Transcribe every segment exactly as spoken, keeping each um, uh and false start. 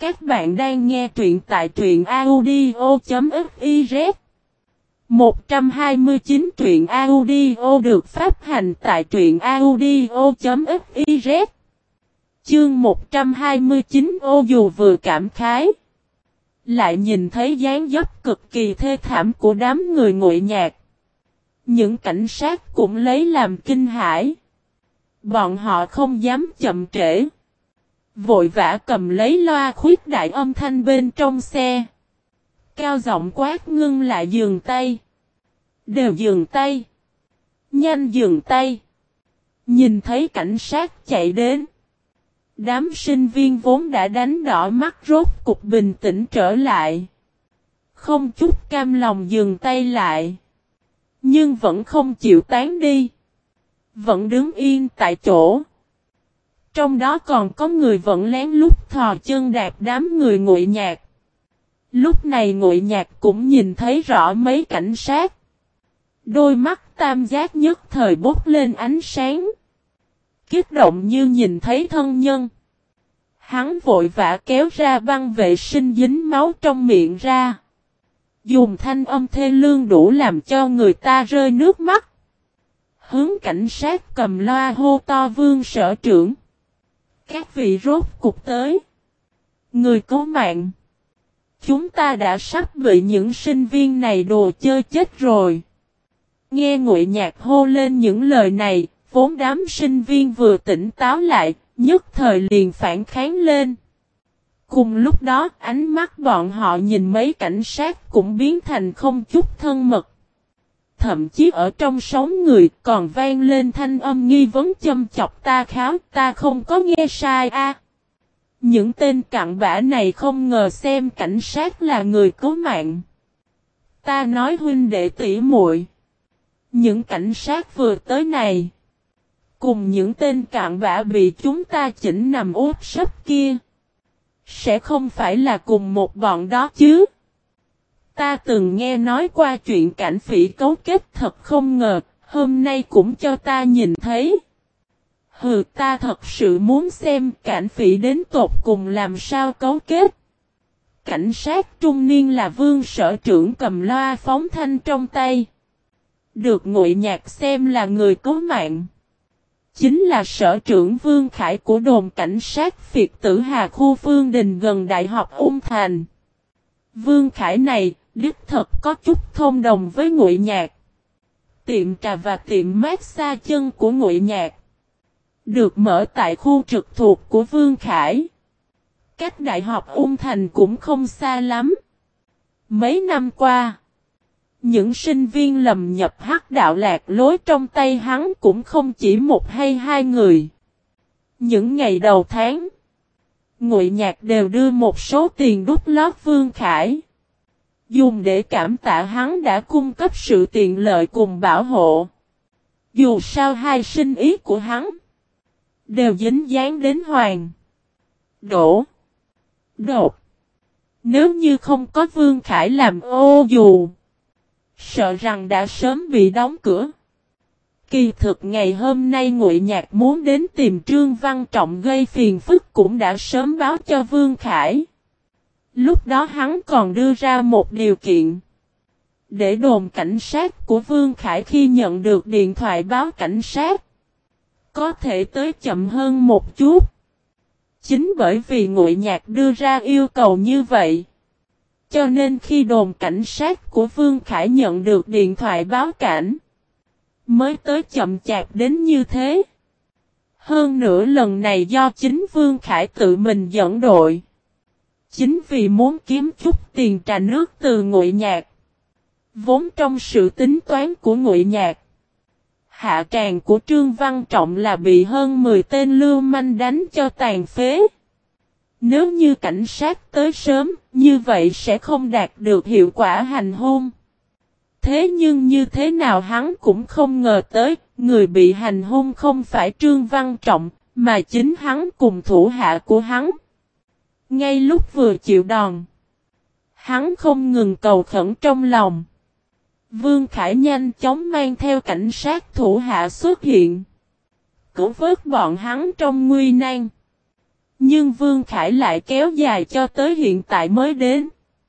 Các bạn đang nghe truyện tại truyện audio.fiz. một trăm hai mươi chín truyện audio được phát hành tại truyện audio.fiz. Chương một trăm hai mươi chín. Ô dù vừa cảm khái, lại nhìn thấy dáng dấp cực kỳ thê thảm của đám người Ngụy Nhạc. Những cảnh sát cũng lấy làm kinh hãi. Bọn họ không dám chậm trễ, vội vã cầm lấy loa khuyết đại âm thanh bên trong xe, cao giọng quát ngưng lại dừng tay. Đều dừng tay. Nhanh dừng tay. Nhìn thấy cảnh sát chạy đến, đám sinh viên vốn đã đánh đỏ mắt rốt cục bình tĩnh trở lại. Không chút cam lòng dừng tay lại, nhưng vẫn không chịu tán đi, vẫn đứng yên tại chỗ. Trong đó còn có người vẫn lén lút thò chân đạp đám người Ngụy Nhạc. Lúc này Ngụy Nhạc cũng nhìn thấy rõ mấy cảnh sát. Đôi mắt tam giác nhất thời bốc lên ánh sáng, kích động như nhìn thấy thân nhân. Hắn vội vã kéo ra băng vệ sinh dính máu trong miệng ra, dùng thanh âm thê lương đủ làm cho người ta rơi nước mắt. Hướng cảnh sát cầm loa hô to: Vương sở trưởng, các vị rốt cục tới. Người cứu mạng, chúng ta đã sắp bị những sinh viên này đồ chơi chết rồi. Nghe Ngụy Nhạc hô lên những lời này, vốn đám sinh viên vừa tỉnh táo lại, nhất thời liền phản kháng lên. Cùng lúc đó, ánh mắt bọn họ nhìn mấy cảnh sát cũng biến thành không chút thân mật. Thậm chí ở trong sống người còn vang lên thanh âm nghi vấn châm chọc: ta kháo, ta không có nghe sai a. À, những tên cặn bã này không ngờ xem cảnh sát là người cứu mạng. Ta nói huynh đệ tỷ muội, những cảnh sát vừa tới này, cùng những tên cặn bã bị chúng ta chỉnh nằm úp sấp kia, sẽ không phải là cùng một bọn đó chứ? Ta từng nghe nói qua chuyện cảnh phỉ cấu kết, thật không ngờ, hôm nay cũng cho ta nhìn thấy. Hừ, ta thật sự muốn xem cảnh phỉ đến tột cùng làm sao cấu kết. Cảnh sát trung niên là Vương sở trưởng cầm loa phóng thanh trong tay. Được Ngụy Nhạc xem là người cứu mạng, chính là sở trưởng Vương Khải của đồn cảnh sát Phiệt Tử Hà khu Phương Đình gần Đại học Ung Thành. Vương Khải này, đích thật có chút thông đồng với Ngụy Nhạc. Tiệm trà và tiệm massage chân của Ngụy Nhạc được mở tại khu trực thuộc của Vương Khải, cách Đại học Ung Thành cũng không xa lắm. Mấy năm qua, những sinh viên lầm nhập hắc đạo lạc lối trong tay hắn cũng không chỉ một hay hai người. Những ngày đầu tháng, Ngụy Nhạc đều đưa một số tiền đút lót Vương Khải, dùng để cảm tạ hắn đã cung cấp sự tiện lợi cùng bảo hộ. Dù sao hai sinh ý của hắn đều dính dáng đến Hoàng, Đỗ, Đột. Nếu như không có Vương Khải làm ô dù, sợ rằng đã sớm bị đóng cửa. Kỳ thực ngày hôm nay Ngụy Nhạc muốn đến tìm Trương Văn Trọng gây phiền phức cũng đã sớm báo cho Vương Khải. Lúc đó hắn còn đưa ra một điều kiện, để đồn cảnh sát của Vương Khải khi nhận được điện thoại báo cảnh sát, có thể tới chậm hơn một chút. Chính bởi vì Ngụy Nhạc đưa ra yêu cầu như vậy, cho nên khi đồn cảnh sát của Vương Khải nhận được điện thoại báo cảnh, mới tới chậm chạp đến như thế. Hơn nữa lần này do chính Vương Khải tự mình dẫn đội. Chính vì muốn kiếm chút tiền trà nước từ Ngụy Nhạc. Vốn trong sự tính toán của Ngụy Nhạc, hạ tràng của Trương Văn Trọng là bị hơn mười tên lưu manh đánh cho tàn phế. Nếu như cảnh sát tới sớm, như vậy sẽ không đạt được hiệu quả hành hung. Thế nhưng như thế nào hắn cũng không ngờ tới, người bị hành hung không phải Trương Văn Trọng, mà chính hắn cùng thủ hạ của hắn. Ngay lúc vừa chịu đòn, hắn không ngừng cầu khẩn trong lòng. Vương Khải nhanh chóng mang theo cảnh sát thủ hạ xuất hiện, cứu vớt bọn hắn trong nguy nan. Nhưng Vương Khải lại kéo dài cho tới hiện tại mới đến.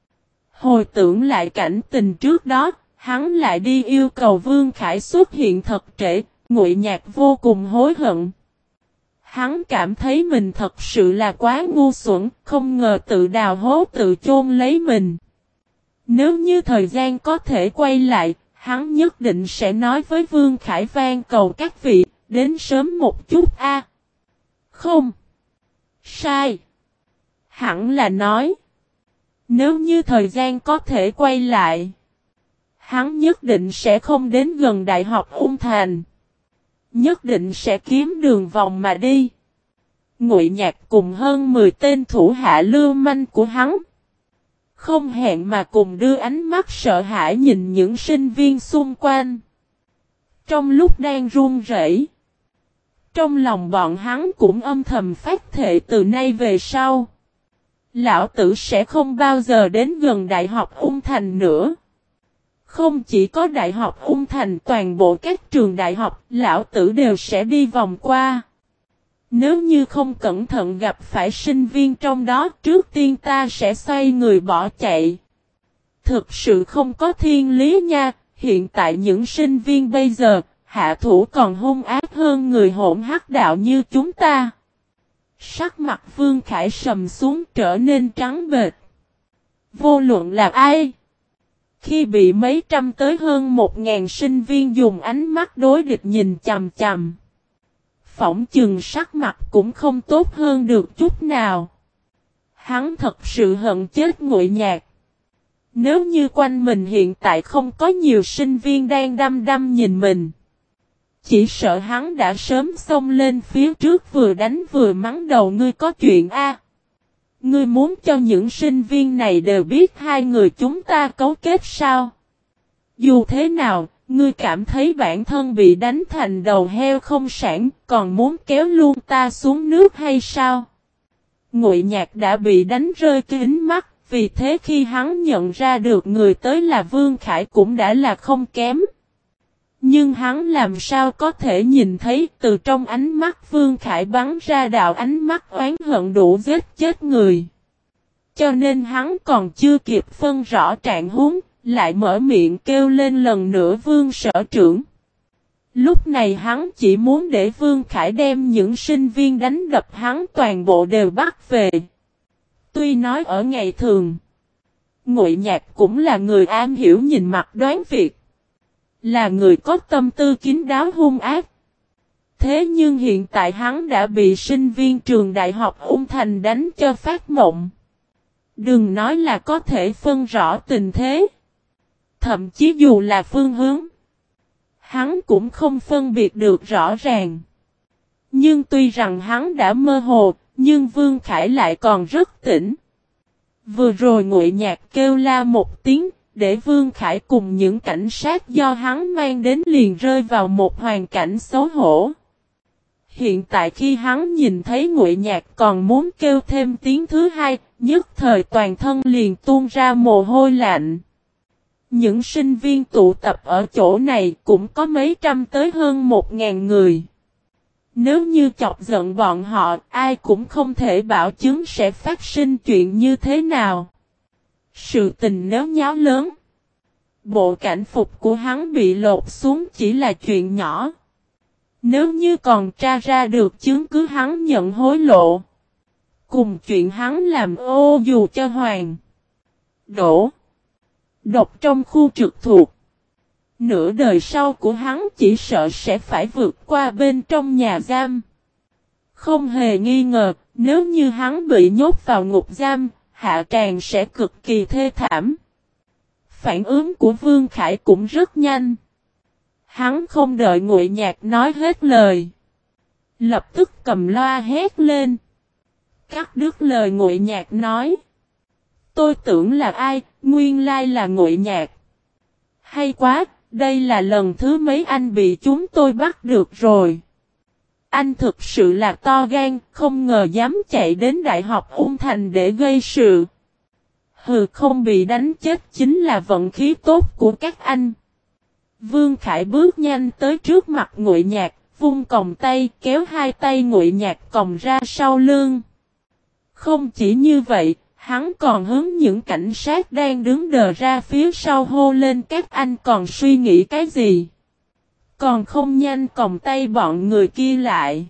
Hồi tưởng lại cảnh tình trước đó, hắn lại đi yêu cầu Vương Khải xuất hiện thật trễ, Ngụy Nhạc vô cùng hối hận. Hắn cảm thấy mình thật sự là quá ngu xuẩn, không ngờ tự đào hố tự chôn lấy mình. Nếu như thời gian có thể quay lại, hắn nhất định sẽ nói với Vương Khải van cầu các vị, đến sớm một chút a. À. Không. Sai. Hẳn là nói. Nếu như thời gian có thể quay lại, hắn nhất định sẽ không đến gần Đại học Ung Thành. Nhất định sẽ kiếm đường vòng mà đi. Ngụy Nhạc cùng hơn mười tên thủ hạ lưu manh của hắn. Không hẹn mà cùng đưa ánh mắt sợ hãi nhìn những sinh viên xung quanh. Trong lúc đang run rẩy, trong lòng bọn hắn cũng âm thầm phát thệ từ nay về sau. Lão tử sẽ không bao giờ đến gần Đại học Ung Thành nữa. Không chỉ có Đại học Ung Thành, toàn bộ các trường đại học, lão tử đều sẽ đi vòng qua. Nếu như không cẩn thận gặp phải sinh viên trong đó, trước tiên ta sẽ xoay người bỏ chạy. Thực sự không có thiên lý nha, hiện tại những sinh viên bây giờ, hạ thủ còn hung ác hơn người hỗn hắc đạo như chúng ta. Sắc mặt Vương Khải sầm xuống trở nên trắng bệch. Vô luận là ai? Khi bị mấy trăm tới hơn một ngàn sinh viên dùng ánh mắt đối địch nhìn chằm chằm, phỏng chừng sắc mặt cũng không tốt hơn được chút nào. Hắn thật sự hận chết Ngụy Nhạc. Nếu như quanh mình hiện tại không có nhiều sinh viên đang đăm đăm nhìn mình, chỉ sợ hắn đã sớm xông lên phía trước vừa đánh vừa mắng đầu ngươi có chuyện a. Ngươi muốn cho những sinh viên này đều biết hai người chúng ta cấu kết sao? Dù thế nào, ngươi cảm thấy bản thân bị đánh thành đầu heo không sản, còn muốn kéo luôn ta xuống nước hay sao? Ngụy Nhạc đã bị đánh rơi kính mắt, vì thế khi hắn nhận ra được người tới là Vương Khải cũng đã là không kém. Nhưng hắn làm sao có thể nhìn thấy từ trong ánh mắt Vương Khải bắn ra đạo ánh mắt oán hận đủ giết chết người. Cho nên hắn còn chưa kịp phân rõ trạng huống, lại mở miệng kêu lên lần nữa Vương sở trưởng. Lúc này hắn chỉ muốn để Vương Khải đem những sinh viên đánh đập hắn toàn bộ đều bắt về. Tuy nói ở ngày thường, Ngụy Nhạc cũng là người am hiểu nhìn mặt đoán việc, là người có tâm tư kín đáo hung ác. Thế nhưng hiện tại hắn đã bị sinh viên trường Đại học Ung Thành đánh cho phát mộng. Đừng nói là có thể phân rõ tình thế. Thậm chí dù là phương hướng, hắn cũng không phân biệt được rõ ràng. Nhưng tuy rằng hắn đã mơ hồ, nhưng Vương Khải lại còn rất tỉnh. Vừa rồi Ngụy Nhạc kêu la một tiếng, để Vương Khải cùng những cảnh sát do hắn mang đến liền rơi vào một hoàn cảnh xấu hổ. Hiện tại khi hắn nhìn thấy Ngụy Nhạc còn muốn kêu thêm tiếng thứ hai, nhất thời toàn thân liền tuôn ra mồ hôi lạnh. Những sinh viên tụ tập ở chỗ này cũng có mấy trăm tới hơn một ngàn người. Nếu như chọc giận bọn họ, ai cũng không thể bảo chứng sẽ phát sinh chuyện như thế nào. Sự tình nếu nháo lớn, bộ cảnh phục của hắn bị lột xuống chỉ là chuyện nhỏ. Nếu như còn tra ra được chứng cứ hắn nhận hối lộ, cùng chuyện hắn làm ô dù cho Hoàng Đỗ Độc trong khu trực thuộc, nửa đời sau của hắn chỉ sợ sẽ phải vượt qua bên trong nhà giam. Không hề nghi ngờ, nếu như hắn bị nhốt vào ngục giam, hạ tràng sẽ cực kỳ thê thảm. Phản ứng của Vương Khải cũng rất nhanh. Hắn không đợi Ngụy Nhạc nói hết lời, lập tức cầm loa hét lên, cắt đứt lời Ngụy Nhạc nói. Tôi tưởng là ai, nguyên lai là Ngụy Nhạc. Hay quá, đây là lần thứ mấy anh bị chúng tôi bắt được rồi. Anh thực sự là to gan, không ngờ dám chạy đến Đại học Ung Thành để gây sự. Hừ, không bị đánh chết chính là vận khí tốt của các anh. Vương Khải bước nhanh tới trước mặt Ngụy Nhạc, vung còng tay kéo hai tay Ngụy Nhạc còng ra sau lưng. Không chỉ như vậy, hắn còn hướng những cảnh sát đang đứng đờ ra phía sau hô lên các anh còn suy nghĩ cái gì. Còn không nhanh còng tay bọn người kia lại.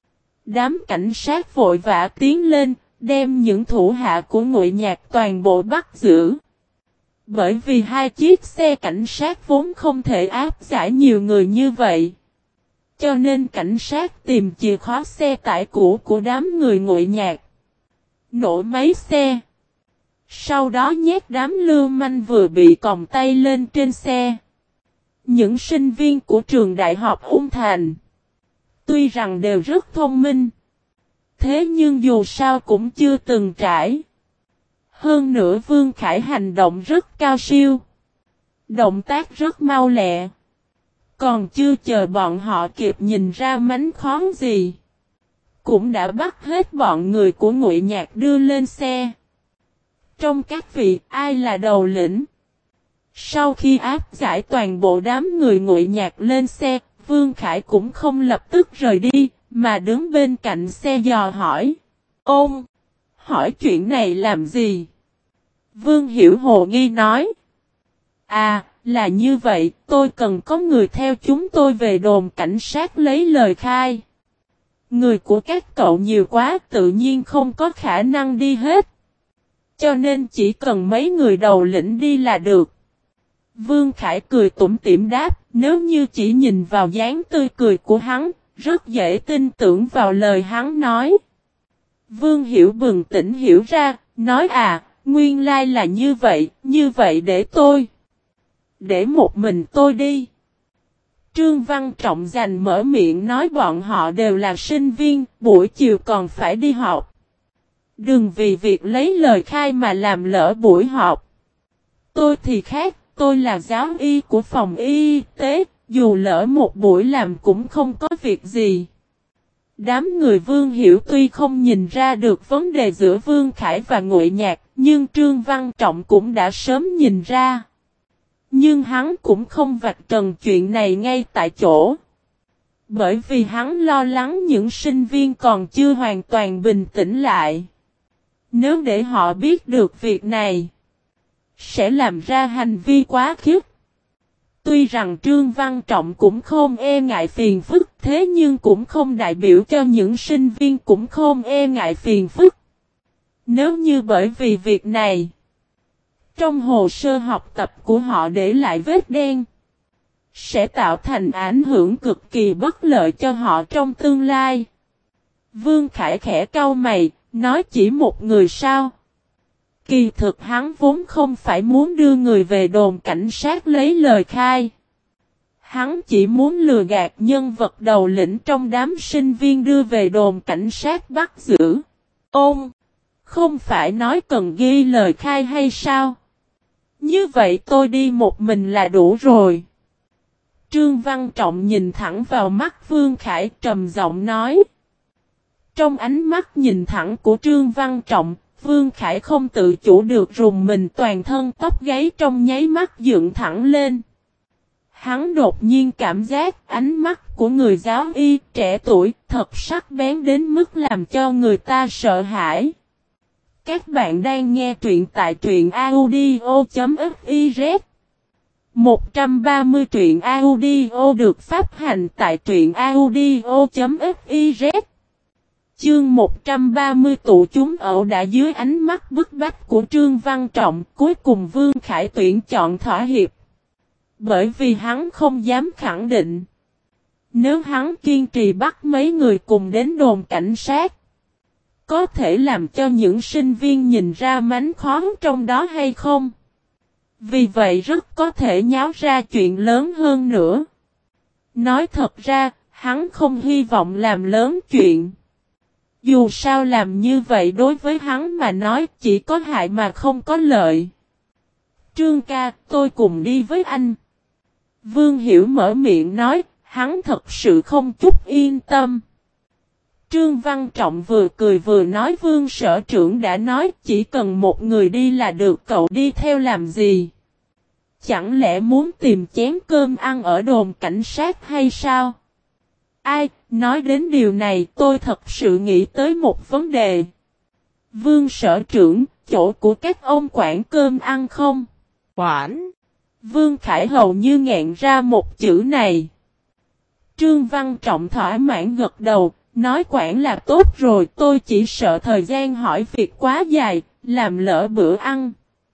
Đám cảnh sát vội vã tiến lên, đem những thủ hạ của Ngụy Nhạc toàn bộ bắt giữ. Bởi vì hai chiếc xe cảnh sát vốn không thể áp giải nhiều người như vậy. Cho nên cảnh sát tìm chìa khóa xe tải cũ của đám người Ngụy Nhạc. Nổ máy xe. Sau đó nhét đám lưu manh vừa bị còng tay lên trên xe. Những sinh viên của trường đại học Ung Thành. Tuy rằng đều rất thông minh. Thế nhưng dù sao cũng chưa từng trải. Hơn nữa Vương Khải hành động rất cao siêu. Động tác rất mau lẹ. Còn chưa chờ bọn họ kịp nhìn ra mánh khóe gì. Cũng đã bắt hết bọn người của Ngụy Nhạc đưa lên xe. Trong các vị ai là đầu lĩnh? Sau khi áp giải toàn bộ đám người Ngụy Nhạc lên xe, Vương Khải cũng không lập tức rời đi, mà đứng bên cạnh xe dò hỏi. Ôn! Hỏi chuyện này làm gì? Vương Hiểu hồ nghi nói. À, là như vậy, tôi cần có người theo chúng tôi về đồn cảnh sát lấy lời khai. Người của các cậu nhiều quá tự nhiên không có khả năng đi hết. Cho nên chỉ cần mấy người đầu lĩnh đi là được. Vương Khải cười tủm tỉm đáp, nếu như chỉ nhìn vào dáng tươi cười của hắn, rất dễ tin tưởng vào lời hắn nói. Vương Hiểu bừng tỉnh hiểu ra, nói à, nguyên lai là như vậy, như vậy để tôi. Để một mình tôi đi. Trương Văn Trọng giành mở miệng nói bọn họ đều là sinh viên, buổi chiều còn phải đi học. Đừng vì việc lấy lời khai mà làm lỡ buổi họp. Tôi thì khác, tôi là giáo y của phòng y tế, dù lỡ một buổi làm cũng không có việc gì. Đám người Vương Hiểu tuy không nhìn ra được vấn đề giữa Vương Khải và Ngụy Nhạc, nhưng Trương Văn Trọng cũng đã sớm nhìn ra. Nhưng hắn cũng không vạch trần chuyện này ngay tại chỗ. Bởi vì hắn lo lắng những sinh viên còn chưa hoàn toàn bình tĩnh lại. Nếu để họ biết được việc này, sẽ làm ra hành vi quá khích. Tuy rằng Trương Văn Trọng cũng không e ngại phiền phức, thế nhưng cũng không đại biểu cho những sinh viên cũng không e ngại phiền phức. Nếu như bởi vì việc này, trong hồ sơ học tập của họ để lại vết đen, sẽ tạo thành ảnh hưởng cực kỳ bất lợi cho họ trong tương lai. Vương Khải khẽ cau mày, nói chỉ một người sao? Kỳ thực hắn vốn không phải muốn đưa người về đồn cảnh sát lấy lời khai. Hắn chỉ muốn lừa gạt nhân vật đầu lĩnh trong đám sinh viên đưa về đồn cảnh sát bắt giữ. Ôn! Không phải nói cần ghi lời khai hay sao? Như vậy tôi đi một mình là đủ rồi. Trương Văn Trọng nhìn thẳng vào mắt Vương Khải trầm giọng nói. Trong ánh mắt nhìn thẳng của Trương Văn Trọng, Vương Khải không tự chủ được rùng mình toàn thân tóc gáy trong nháy mắt dựng thẳng lên. Hắn đột nhiên cảm giác ánh mắt của người giáo y trẻ tuổi thật sắc bén đến mức làm cho người ta sợ hãi. Các bạn đang nghe truyện tại truyện audio chấm fiz. một trăm ba mươi truyện audio được phát hành tại truyện audio chấm fiz. Chương một trăm ba mươi tụ chúng ẩu đã dưới ánh mắt bức bách của Trương Văn Trọng, cuối cùng Vương Khải tuyển chọn thỏa hiệp. Bởi vì hắn không dám khẳng định. Nếu hắn kiên trì bắt mấy người cùng đến đồn cảnh sát, có thể làm cho những sinh viên nhìn ra mánh khóe trong đó hay không? Vì vậy rất có thể nháo ra chuyện lớn hơn nữa. Nói thật ra, hắn không hy vọng làm lớn chuyện. Dù sao làm như vậy đối với hắn mà nói chỉ có hại mà không có lợi. Trương ca, tôi cùng đi với anh. Vương Hiểu mở miệng nói, hắn thật sự không chút yên tâm. Trương Văn Trọng vừa cười vừa nói Vương sở trưởng đã nói chỉ cần một người đi là được, cậu đi theo làm gì? Chẳng lẽ muốn tìm chén cơm ăn ở đồn cảnh sát hay sao? Ai, nói đến điều này tôi thật sự nghĩ tới một vấn đề. Vương sở trưởng, chỗ của các ông quản cơm ăn không? Quản. Vương Khải hầu như nghẹn ra một chữ này. Trương Văn Trọng thỏa mãn gật đầu, nói quản là tốt rồi, tôi chỉ sợ thời gian hỏi việc quá dài, làm lỡ bữa ăn.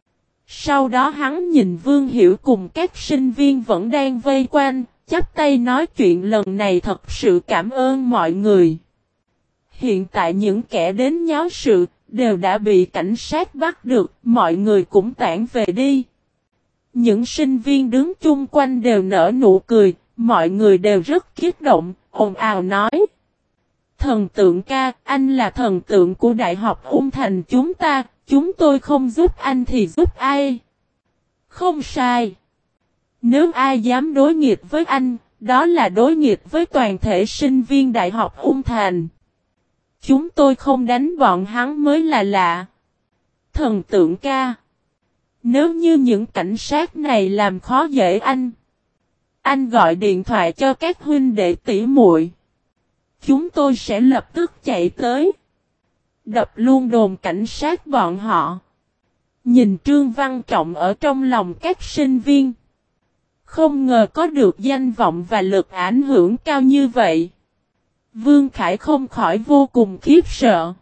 Sau đó hắn nhìn Vương Hiểu cùng các sinh viên vẫn đang vây quanh, chắp tay nói chuyện lần này thật sự cảm ơn mọi người. Hiện tại những kẻ đến nháo sự, đều đã bị cảnh sát bắt được, mọi người cũng tản về đi. Những sinh viên đứng chung quanh đều nở nụ cười, mọi người đều rất kích động, ồn ào nói. Thần tượng ca, anh là thần tượng của Đại học Ung Thành chúng ta, chúng tôi không giúp anh thì giúp ai? Không sai. Nếu ai dám đối nghịch với anh, đó là đối nghịch với toàn thể sinh viên Đại học Ung Thành. Chúng tôi không đánh bọn hắn mới là lạ. Thần tượng ca. Nếu như những cảnh sát này làm khó dễ anh, anh gọi điện thoại cho các huynh đệ tỷ muội. Chúng tôi sẽ lập tức chạy tới. Đập luôn đồn cảnh sát bọn họ. Nhìn Trương Văn Trọng ở trong lòng các sinh viên. Không ngờ có được danh vọng và lực ảnh hưởng cao như vậy. Vương Khải không khỏi vô cùng khiếp sợ.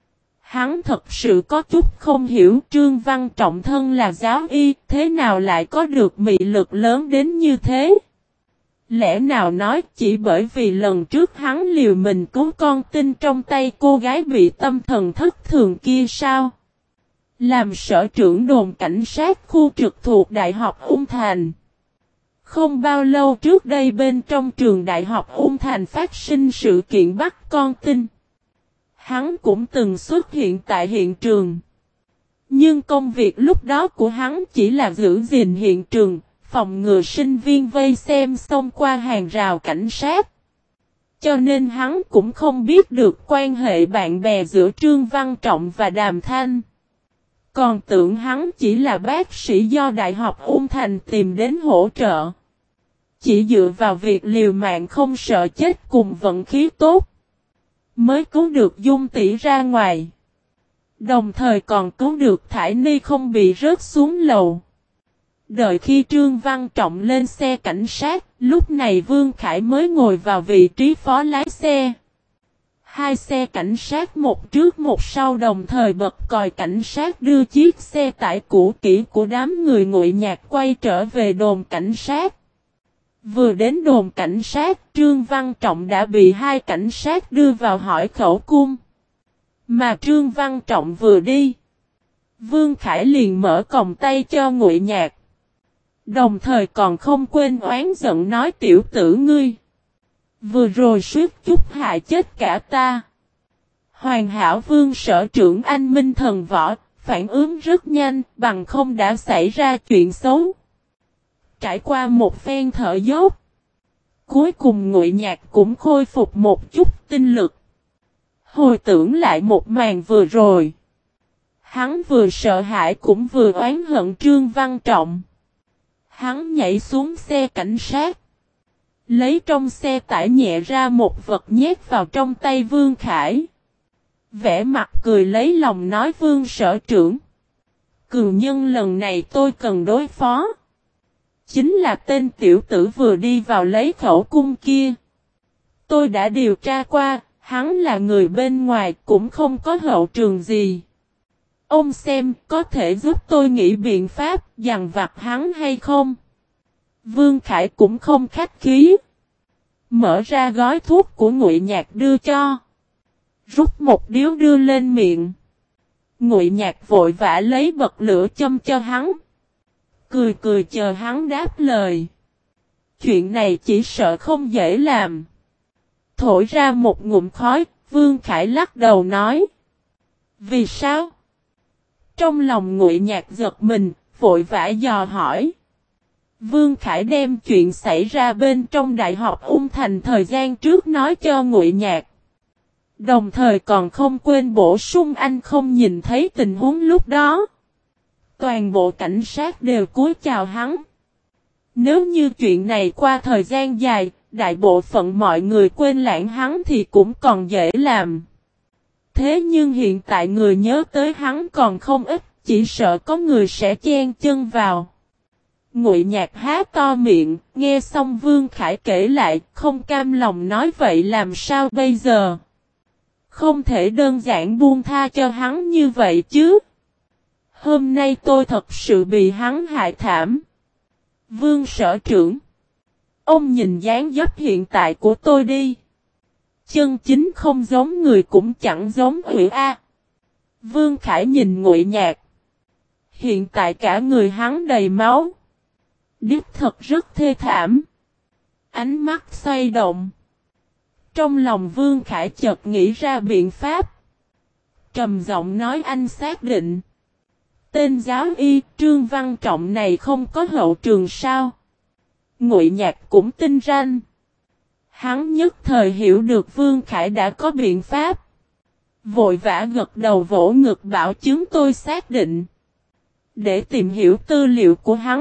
Hắn thật sự có chút không hiểu Trương Văn Trọng thân là giáo y, thế nào lại có được mị lực lớn đến như thế? Lẽ nào nói chỉ bởi vì lần trước hắn liều mình cứu con tin trong tay cô gái bị tâm thần thất thường kia sao? Làm sở trưởng đồn cảnh sát khu trực thuộc Đại học Ung Thành. Không bao lâu trước đây bên trong trường Đại học Ung Thành phát sinh sự kiện bắt con tin. Hắn cũng từng xuất hiện tại hiện trường. Nhưng công việc lúc đó của hắn chỉ là giữ gìn hiện trường, phòng ngừa sinh viên vây xem xông qua hàng rào cảnh sát. Cho nên hắn cũng không biết được quan hệ bạn bè giữa Trương Văn Trọng và Đàm Thanh. Còn tưởng hắn chỉ là bác sĩ do Đại học Ung Thành tìm đến hỗ trợ. Chỉ dựa vào việc liều mạng không sợ chết cùng vận khí tốt, mới cứu được Dung tỷ ra ngoài. Đồng thời còn cứu được Thải Ni không bị rớt xuống lầu. Đợi khi Trương Văn Trọng lên xe cảnh sát, lúc này Vương Khải mới ngồi vào vị trí phó lái xe. Hai xe cảnh sát một trước một sau đồng thời bật còi cảnh sát đưa chiếc xe tải cũ kỹ của đám người nguội nhạc quay trở về đồn cảnh sát. Vừa đến đồn cảnh sát, Trương Văn Trọng đã bị hai cảnh sát đưa vào hỏi khẩu cung. Mà Trương Văn Trọng vừa đi, Vương Khải liền mở còng tay cho nguội nhạc. Đồng thời còn không quên oán giận nói tiểu tử ngươi. Vừa rồi suýt chút hại chết cả ta. Hoàn hảo Vương sở trưởng anh minh thần võ, phản ứng rất nhanh, bằng không đã xảy ra chuyện xấu. Trải qua một phen thở dốc, cuối cùng nguội nhạc cũng khôi phục một chút tinh lực. Hồi tưởng lại một màn vừa rồi, hắn vừa sợ hãi cũng vừa oán hận Trương Văn Trọng. Hắn nhảy xuống xe cảnh sát, lấy trong xe tải nhẹ ra một vật nhét vào trong tay Vương Khải. Vẽ mặt cười lấy lòng nói Vương sở trưởng. Cừu nhân lần này tôi cần đối phó. Chính là tên tiểu tử vừa đi vào lấy khẩu cung kia. Tôi đã điều tra qua, hắn là người bên ngoài cũng không có hậu trường gì. Ông xem có thể giúp tôi nghĩ biện pháp dằn vặt hắn hay không? Vương Khải cũng không khách khí. Mở ra gói thuốc của nguội nhạc đưa cho. Rút một điếu đưa lên miệng. Nguội nhạc vội vã lấy bật lửa châm cho hắn. Cười cười chờ hắn đáp lời. Chuyện này chỉ sợ không dễ làm. Thổi ra một ngụm khói, Vương Khải lắc đầu nói. Vì sao? Trong lòng nguội nhạc giật mình, vội vã dò hỏi. Vương Khải đem chuyện xảy ra bên trong Đại học Ung Thành thời gian trước nói cho nguội nhạc. Đồng thời còn không quên bổ sung anh không nhìn thấy tình huống lúc đó. Toàn bộ cảnh sát đều cúi chào hắn. Nếu như chuyện này qua thời gian dài, đại bộ phận mọi người quên lãng hắn thì cũng còn dễ làm. Thế nhưng hiện tại người nhớ tới hắn còn không ít, chỉ sợ có người sẽ chen chân vào. Ngụy Nhạc há to miệng, nghe xong Vương Khải kể lại, không cam lòng nói vậy làm sao bây giờ? Không thể đơn giản buông tha cho hắn như vậy chứ. Hôm nay tôi thật sự bị hắn hại thảm. Vương sở trưởng. Ông nhìn dáng dấp hiện tại của tôi đi. Chân chính không giống người cũng chẳng giống Hủy A. Vương Khải nhìn Ngụy Nhạc. Hiện tại cả người hắn đầy máu. Đích thật rất thê thảm. Ánh mắt xoay động. Trong lòng Vương Khải chợt nghĩ ra biện pháp. Trầm giọng nói anh xác định. Tên giáo y Trương Văn Trọng này không có hậu trường sao? Ngụy Nhạc cũng tin ranh. Hắn nhất thời hiểu được Vương Khải đã có biện pháp. Vội vã gật đầu vỗ ngực bảo chứng tôi xác định. Để tìm hiểu tư liệu của hắn.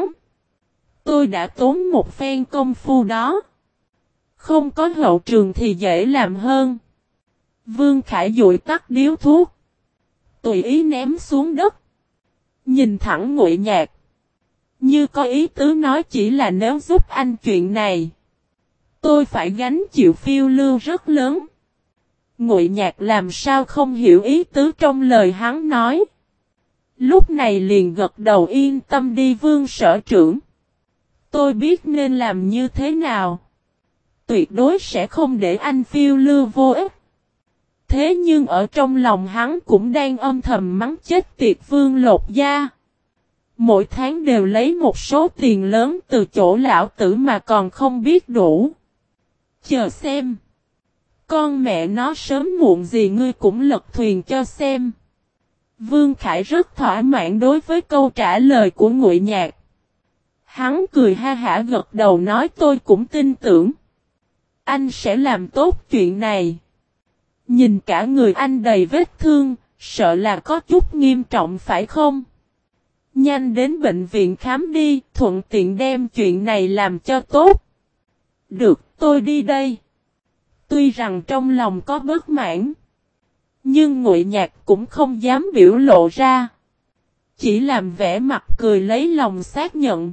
Tôi đã tốn một phen công phu đó. Không có hậu trường thì dễ làm hơn. Vương Khải dụi tắt điếu thuốc. Tùy ý ném xuống đất. Nhìn thẳng Ngụy Nhạc. Như có ý tứ nói chỉ là nếu giúp anh chuyện này. Tôi phải gánh chịu phiêu lưu rất lớn. Ngụy Nhạc làm sao không hiểu ý tứ trong lời hắn nói. Lúc này liền gật đầu yên tâm đi Vương sở trưởng. Tôi biết nên làm như thế nào. Tuyệt đối sẽ không để anh phiêu lưu vô ích. Thế nhưng ở trong lòng hắn cũng đang âm thầm mắng chết tiệt Vương Lột gia. Mỗi tháng đều lấy một số tiền lớn từ chỗ lão tử mà còn không biết đủ. Chờ xem. Con mẹ nó sớm muộn gì ngươi cũng lật thuyền cho xem. Vương Khải rất thỏa mãn đối với câu trả lời của Ngụy Nhạc. Hắn cười ha hả gật đầu nói tôi cũng tin tưởng. Anh sẽ làm tốt chuyện này. Nhìn cả người anh đầy vết thương, sợ là có chút nghiêm trọng phải không? Nhanh đến bệnh viện khám đi, thuận tiện đem chuyện này làm cho tốt. Được, tôi đi đây. Tuy rằng trong lòng có bất mãn, nhưng Ngụy Nhạc cũng không dám biểu lộ ra. Chỉ làm vẻ mặt cười lấy lòng xác nhận.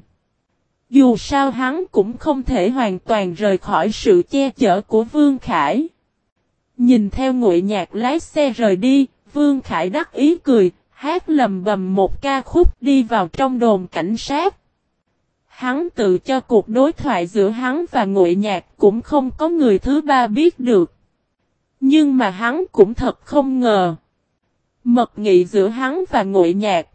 Dù sao hắn cũng không thể hoàn toàn rời khỏi sự che chở của Vương Khải. Nhìn theo Ngụy Nhạc lái xe rời đi, Vương Khải đắc ý cười, hát lầm bầm một ca khúc đi vào trong đồn cảnh sát. Hắn tự cho cuộc đối thoại giữa hắn và Ngụy Nhạc cũng không có người thứ ba biết được. Nhưng mà hắn cũng thật không ngờ. Mật nghị giữa hắn và Ngụy Nhạc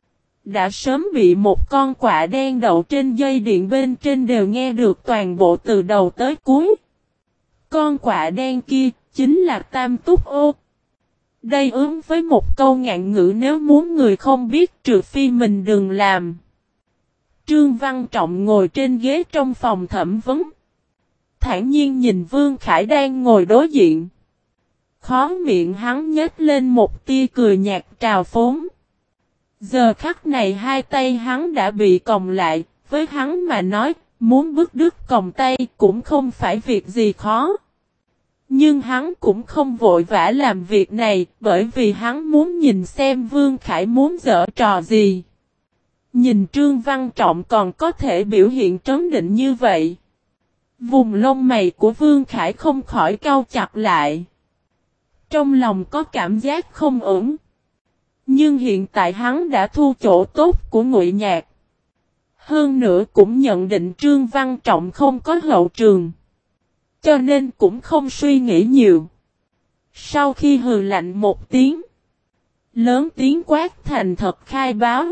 đã sớm bị một con quạ đen đậu trên dây điện bên trên đều nghe được toàn bộ từ đầu tới cuối. Con quạ đen kia chính là Tam Túc Ô. Đây ứng với một câu ngạn ngữ nếu muốn người không biết trừ phi mình đừng làm. Trương Văn Trọng ngồi trên ghế trong phòng thẩm vấn. Thản nhiên nhìn Vương Khải đang ngồi đối diện. Khó miệng hắn nhếch lên một tia cười nhạt trào phúng. Giờ khắc này hai tay hắn đã bị còng lại, với hắn mà nói, muốn bứt đứt còng tay cũng không phải việc gì khó. Nhưng hắn cũng không vội vã làm việc này, bởi vì hắn muốn nhìn xem Vương Khải muốn giở trò gì. Nhìn Trương Văn Trọng còn có thể biểu hiện trấn định như vậy. Vùng lông mày của Vương Khải không khỏi cau chặt lại. Trong lòng có cảm giác không ổn. Nhưng hiện tại hắn đã thu chỗ tốt của Ngụy Nhạc. Hơn nữa cũng nhận định Trương Văn Trọng không có hậu trường. Cho nên cũng không suy nghĩ nhiều. Sau khi hừ lạnh một tiếng. Lớn tiếng quát thành thật khai báo.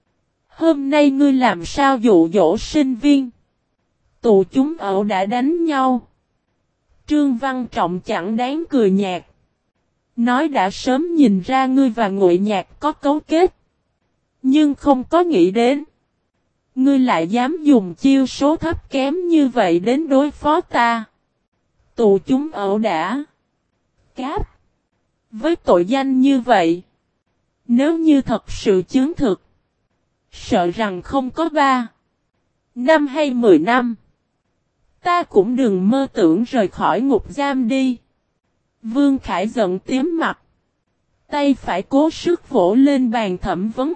Hôm nay ngươi làm sao dụ dỗ sinh viên. Tụi chúng ẩu đã đánh nhau. Trương Văn Trọng chẳng đáng cười nhạt. Nói đã sớm nhìn ra ngươi và Ngụy Nhạc có cấu kết. Nhưng không có nghĩ đến. Ngươi lại dám dùng chiêu số thấp kém như vậy đến đối phó ta. Tụi chúng ẩu đả. Cáp. Với tội danh như vậy. Nếu như thật sự chứng thực. Sợ rằng không có ba. Năm hay mười năm. Ta cũng đừng mơ tưởng rời khỏi ngục giam đi. Vương Khải giận tím mặt. Tay phải cố sức vỗ lên bàn thẩm vấn.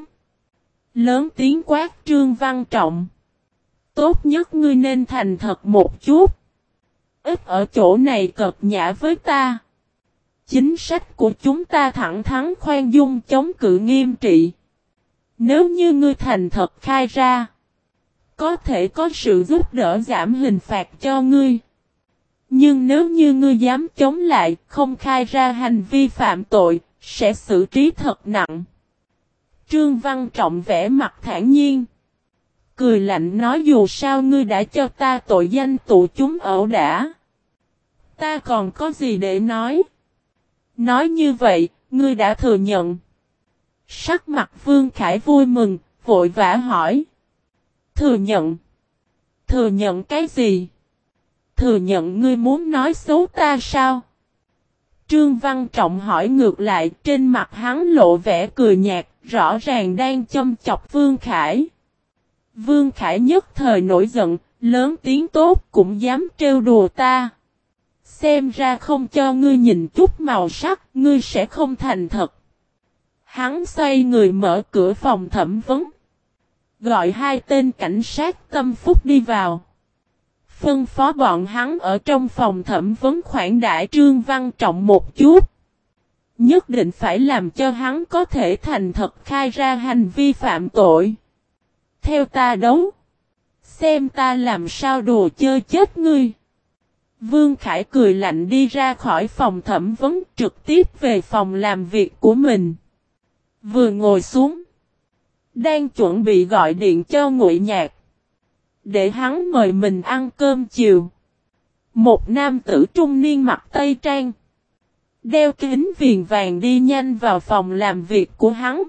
Lớn tiếng quát Trương Văn Trọng. Tốt nhất ngươi nên thành thật một chút. Ít ở chỗ này cợt nhã với ta. Chính sách của chúng ta thẳng thắn khoan dung chống cự nghiêm trị. Nếu như ngươi thành thật khai ra, có thể có sự giúp đỡ giảm hình phạt cho ngươi. Nhưng nếu như ngươi dám chống lại, không khai ra hành vi phạm tội, sẽ xử trí thật nặng. Trương Văn Trọng vẽ mặt thản nhiên. Cười lạnh nói dù sao ngươi đã cho ta tội danh tụ chúng ẩu đả. Ta còn có gì để nói? Nói như vậy, ngươi đã thừa nhận. Sắc mặt Vương Khải vui mừng, vội vã hỏi. Thừa nhận? Thừa nhận cái gì? Thừa nhận ngươi muốn nói xấu ta sao? Trương Văn Trọng hỏi ngược lại, trên mặt hắn lộ vẻ cười nhạt, rõ ràng đang châm chọc Vương Khải. Vương Khải nhất thời nổi giận, lớn tiếng tốt cũng dám trêu đùa ta. Xem ra không cho ngươi nhìn chút màu sắc, ngươi sẽ không thành thật. Hắn xoay người mở cửa phòng thẩm vấn. Gọi hai tên cảnh sát tâm phúc đi vào. Phân phó bọn hắn ở trong phòng thẩm vấn khoản đãi Trương Văn Trọng một chút. Nhất định phải làm cho hắn có thể thành thật khai ra hành vi phạm tội. Theo ta đấu. Xem ta làm sao đùa chơi chết ngươi. Vương Khải cười lạnh đi ra khỏi phòng thẩm vấn trực tiếp về phòng làm việc của mình. Vừa ngồi xuống. Đang chuẩn bị gọi điện cho Ngụy Nhạc. Để hắn mời mình ăn cơm chiều. Một nam tử trung niên mặc tây trang. Đeo kính viền vàng đi nhanh vào phòng làm việc của hắn.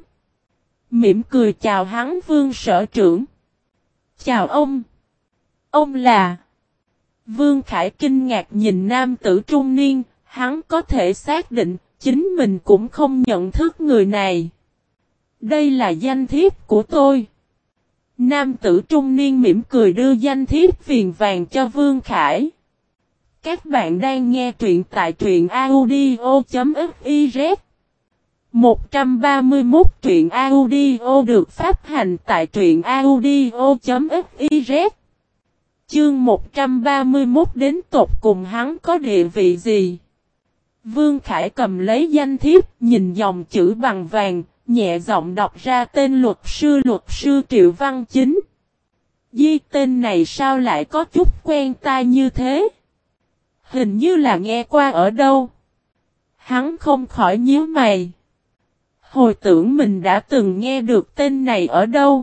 Mỉm cười chào hắn Vương sở trưởng. Chào ông. Ông là... Vương Khải kinh ngạc nhìn nam tử trung niên, hắn có thể xác định, chính mình cũng không nhận thức người này. Đây là danh thiếp của tôi. Nam tử trung niên mỉm cười đưa danh thiếp viền vàng cho Vương Khải. Các bạn đang nghe truyện tại truyện audio.fiz. một trăm ba mươi mốt truyện audio được phát hành tại truyện audio.fiz. Chương một trăm ba mươi mốt đến tột cùng hắn có địa vị gì? Vương Khải cầm lấy danh thiếp, nhìn dòng chữ bằng vàng, nhẹ giọng đọc ra tên luật sư luật sư Triệu Văn Chính. Di tên này sao lại có chút quen tai như thế? Hình như là nghe qua ở đâu? Hắn không khỏi nhíu mày. Hồi tưởng mình đã từng nghe được tên này ở đâu?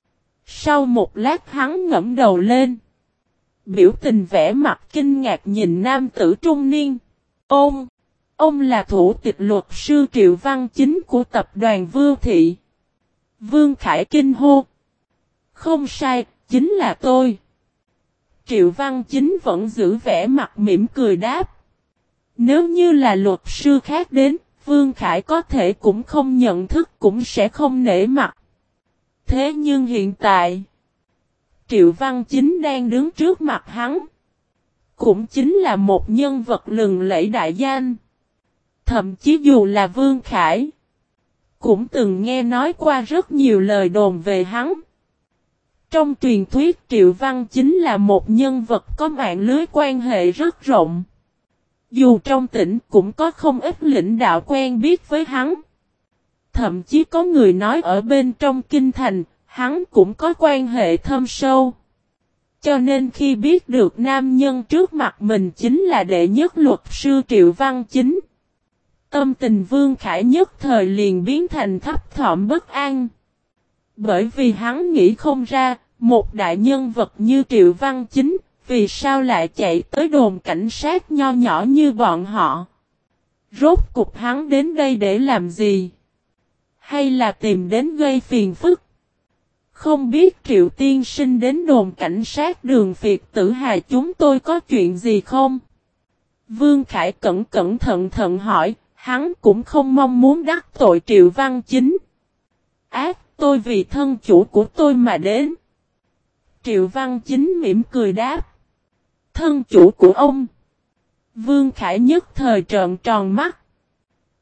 Sau một lát hắn ngẫm đầu lên. Biểu tình vẻ mặt kinh ngạc nhìn nam tử trung niên. Ông, ông là thủ tịch luật sư Triệu Văn Chính của tập đoàn Vưu Thị. Vương Khải kinh hô. Không sai, chính là tôi. Triệu Văn Chính vẫn giữ vẻ mặt mỉm cười đáp. Nếu như là luật sư khác đến, Vương Khải có thể cũng không nhận thức cũng sẽ không nể mặt. Thế nhưng hiện tại... Triệu Văn Chính đang đứng trước mặt hắn. Cũng chính là một nhân vật lừng lẫy đại danh. Thậm chí dù là Vương Khải. Cũng từng nghe nói qua rất nhiều lời đồn về hắn. Trong truyền thuyết Triệu Văn Chính là một nhân vật có mạng lưới quan hệ rất rộng. Dù trong tỉnh cũng có không ít lãnh đạo quen biết với hắn. Thậm chí có người nói ở bên trong kinh thành. Hắn cũng có quan hệ thâm sâu. Cho nên khi biết được nam nhân trước mặt mình chính là đệ nhất luật sư Triệu Văn Chính. Tâm tình Vương Khải nhất thời liền biến thành thấp thỏm bất an. Bởi vì hắn nghĩ không ra, một đại nhân vật như Triệu Văn Chính, vì sao lại chạy tới đồn cảnh sát nho nhỏ như bọn họ. Rốt cục hắn đến đây để làm gì? Hay là tìm đến gây phiền phức? Không biết Triệu tiên sinh đến đồn cảnh sát đường Việt Tử Hà chúng tôi có chuyện gì không? Vương Khải cẩn cẩn thận thận hỏi, hắn cũng không mong muốn đắc tội Triệu Văn Chính. Ác, tôi vì thân chủ của tôi mà đến. Triệu Văn Chính mỉm cười đáp. Thân chủ của ông. Vương Khải nhất thời trợn tròn mắt.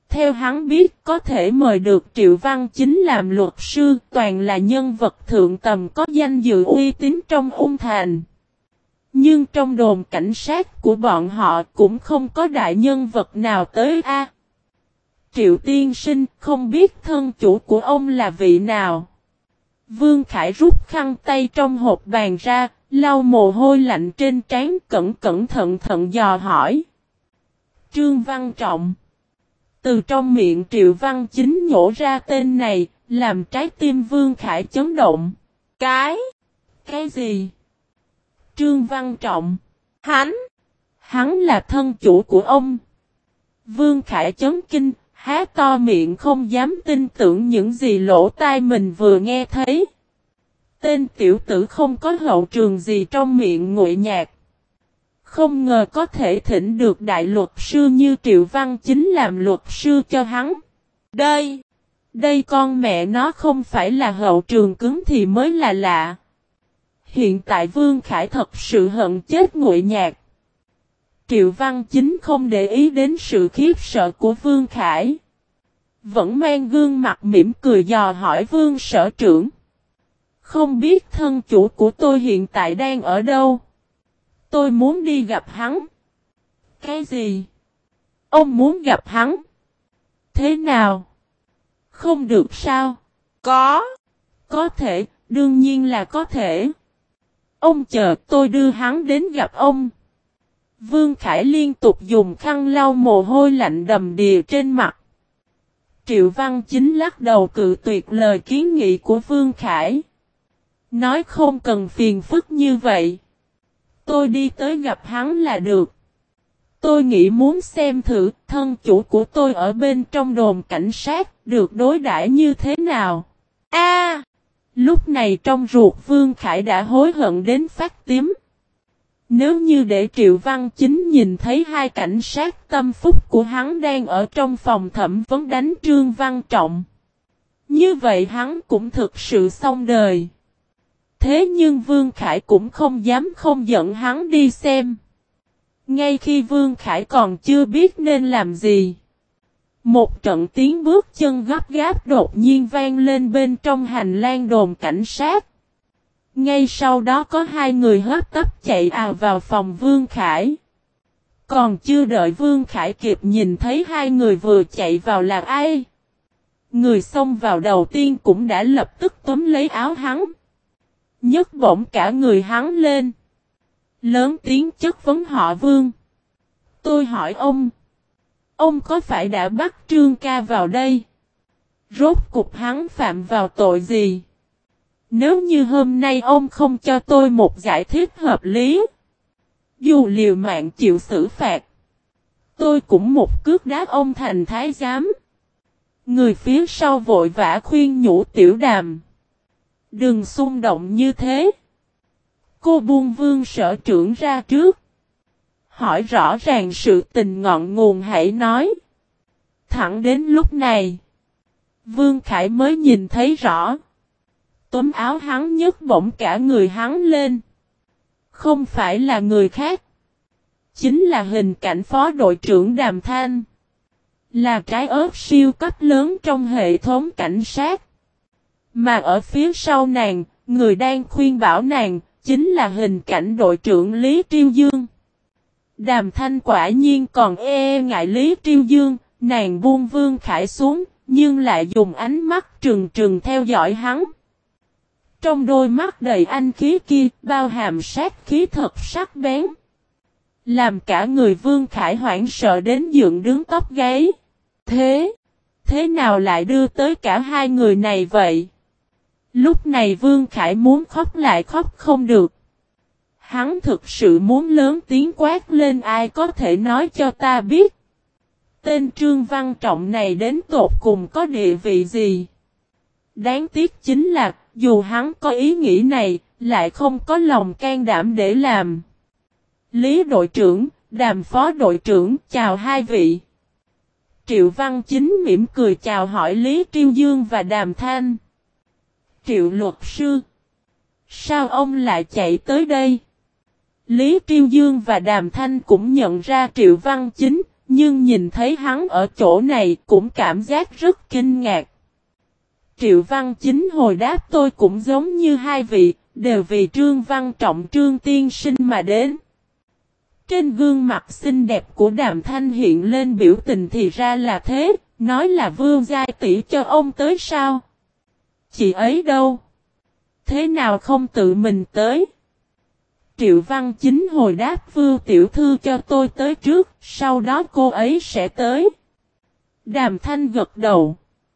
Theo hắn biết có thể mời được Triệu Văn Chính làm luật sư, toàn là nhân vật thượng tầm có danh dự uy tín trong Ung Thành. Nhưng trong đồn cảnh sát của bọn họ cũng không có đại nhân vật nào tới a. Triệu tiên sinh, không biết thân chủ của ông là vị nào? Vương Khải rút khăn tay trong hộp bàn ra, lau mồ hôi lạnh trên trán, cẩn cẩn thận thận dò hỏi. Trương Văn Trọng. Từ trong miệng Triệu Văn Chính nhổ ra tên này, làm trái tim Vương Khải chấn động. Cái? Cái gì? Trương Văn Trọng. Hắn? Hắn là thân chủ của ông. Vương Khải chấn kinh, há to miệng không dám tin tưởng những gì lỗ tai mình vừa nghe thấy. Tên tiểu tử không có hậu trường gì trong miệng nguội nhạt. Không ngờ có thể thỉnh được đại luật sư như Triệu Văn Chính làm luật sư cho hắn. Đây, đây con mẹ nó không phải là hậu trường cứng thì mới là lạ. Hiện tại Vương Khải thật sự hận chết nguội nhạt. Triệu Văn Chính không để ý đến sự khiếp sợ của Vương Khải. Vẫn mang gương mặt mỉm cười dò hỏi Vương sở trưởng. Không biết thân chủ của tôi hiện tại đang ở đâu? Tôi muốn đi gặp hắn. Cái gì? Ông muốn gặp hắn? Thế nào? Không được sao? Có. Có thể, đương nhiên là có thể. Ông chờ tôi đưa hắn đến gặp ông. Vương Khải liên tục dùng khăn lau mồ hôi lạnh đầm đìa trên mặt. Triệu Văn Chính lắc đầu cự tuyệt lời kiến nghị của Vương Khải. Nói không cần phiền phức như vậy. Tôi đi tới gặp hắn là được. Tôi nghĩ muốn xem thử thân chủ của tôi ở bên trong đồn cảnh sát được đối đãi như thế nào. A! Lúc này trong ruột Vương Khải đã hối hận đến phát tím. Nếu như để Triệu Văn Chính nhìn thấy hai cảnh sát tâm phúc của hắn đang ở trong phòng thẩm vấn đánh Trương Văn Trọng. Như vậy hắn cũng thực sự xong đời. Thế nhưng Vương Khải cũng không dám không dẫn hắn đi xem. Ngay khi Vương Khải còn chưa biết nên làm gì. Một trận tiếng bước chân gấp gáp đột nhiên vang lên bên trong hành lang đồn cảnh sát. Ngay sau đó có hai người hấp tấp chạy ào vào phòng Vương Khải. Còn chưa đợi Vương Khải kịp nhìn thấy hai người vừa chạy vào là ai. Người xông vào đầu tiên cũng đã lập tức túm lấy áo hắn. Nhấc bổng cả người hắn lên. Lớn tiếng chất vấn họ Vương. Tôi hỏi ông. Ông có phải đã bắt Trương ca vào đây? Rốt cục hắn phạm vào tội gì? Nếu như hôm nay ông không cho tôi một giải thích hợp lý. Dù liều mạng chịu xử phạt. Tôi cũng một cước đá ông thành thái giám. Người phía sau vội vã khuyên nhủ Tiểu Đàm. Đừng xung động như thế. Cô buông Vương sở trưởng ra trước. Hỏi rõ ràng sự tình ngọn nguồn hãy nói. Thẳng đến lúc này. Vương Khải mới nhìn thấy rõ. Túm áo hắn nhấc bổng cả người hắn lên. Không phải là người khác. Chính là hình cảnh phó đội trưởng Đàm Thanh. Là trái ớt siêu cấp lớn trong hệ thống cảnh sát. Mà ở phía sau nàng, người đang khuyên bảo nàng, chính là hình cảnh đội trưởng Lý Triêu Dương. Đàm Thanh quả nhiên còn e, e ngại Lý Triêu Dương, nàng buông Vương Khải xuống, nhưng lại dùng ánh mắt trừng trừng theo dõi hắn. Trong đôi mắt đầy anh khí kia, bao hàm sát khí thật sắc bén. Làm cả người Vương Khải hoảng sợ đến dựng đứng tóc gáy. Thế, thế nào lại đưa tới cả hai người này vậy? Lúc này Vương Khải muốn khóc lại khóc không được. Hắn thực sự muốn lớn tiếng quát lên ai có thể nói cho ta biết. Tên Trương Văn Trọng này đến tột cùng có địa vị gì? Đáng tiếc chính là, dù hắn có ý nghĩ này, lại không có lòng can đảm để làm. Lý đội trưởng, Đàm phó đội trưởng, chào hai vị. Triệu Văn Chính mỉm cười chào hỏi Lý Triêu Dương và Đàm Thanh. Triệu luật sư. Sao ông lại chạy tới đây? Lý Triêu Dương và Đàm Thanh cũng nhận ra Triệu Văn Chính, Nhưng nhìn thấy hắn ở chỗ này cũng cảm giác rất kinh ngạc. Triệu Văn Chính hồi đáp tôi cũng giống như hai vị, đều vì Trương Văn Trọng Trương tiên sinh mà đến. Trên gương mặt xinh đẹp của Đàm Thanh hiện lên biểu tình thì ra là thế, nói là Vương Giai tỷ cho ông tới sao? Chị ấy đâu? Thế nào không tự mình tới? Triệu Văn Chính hồi đáp Vương tiểu thư cho tôi tới trước, sau đó cô ấy sẽ tới. Đàm Thanh gật đầu.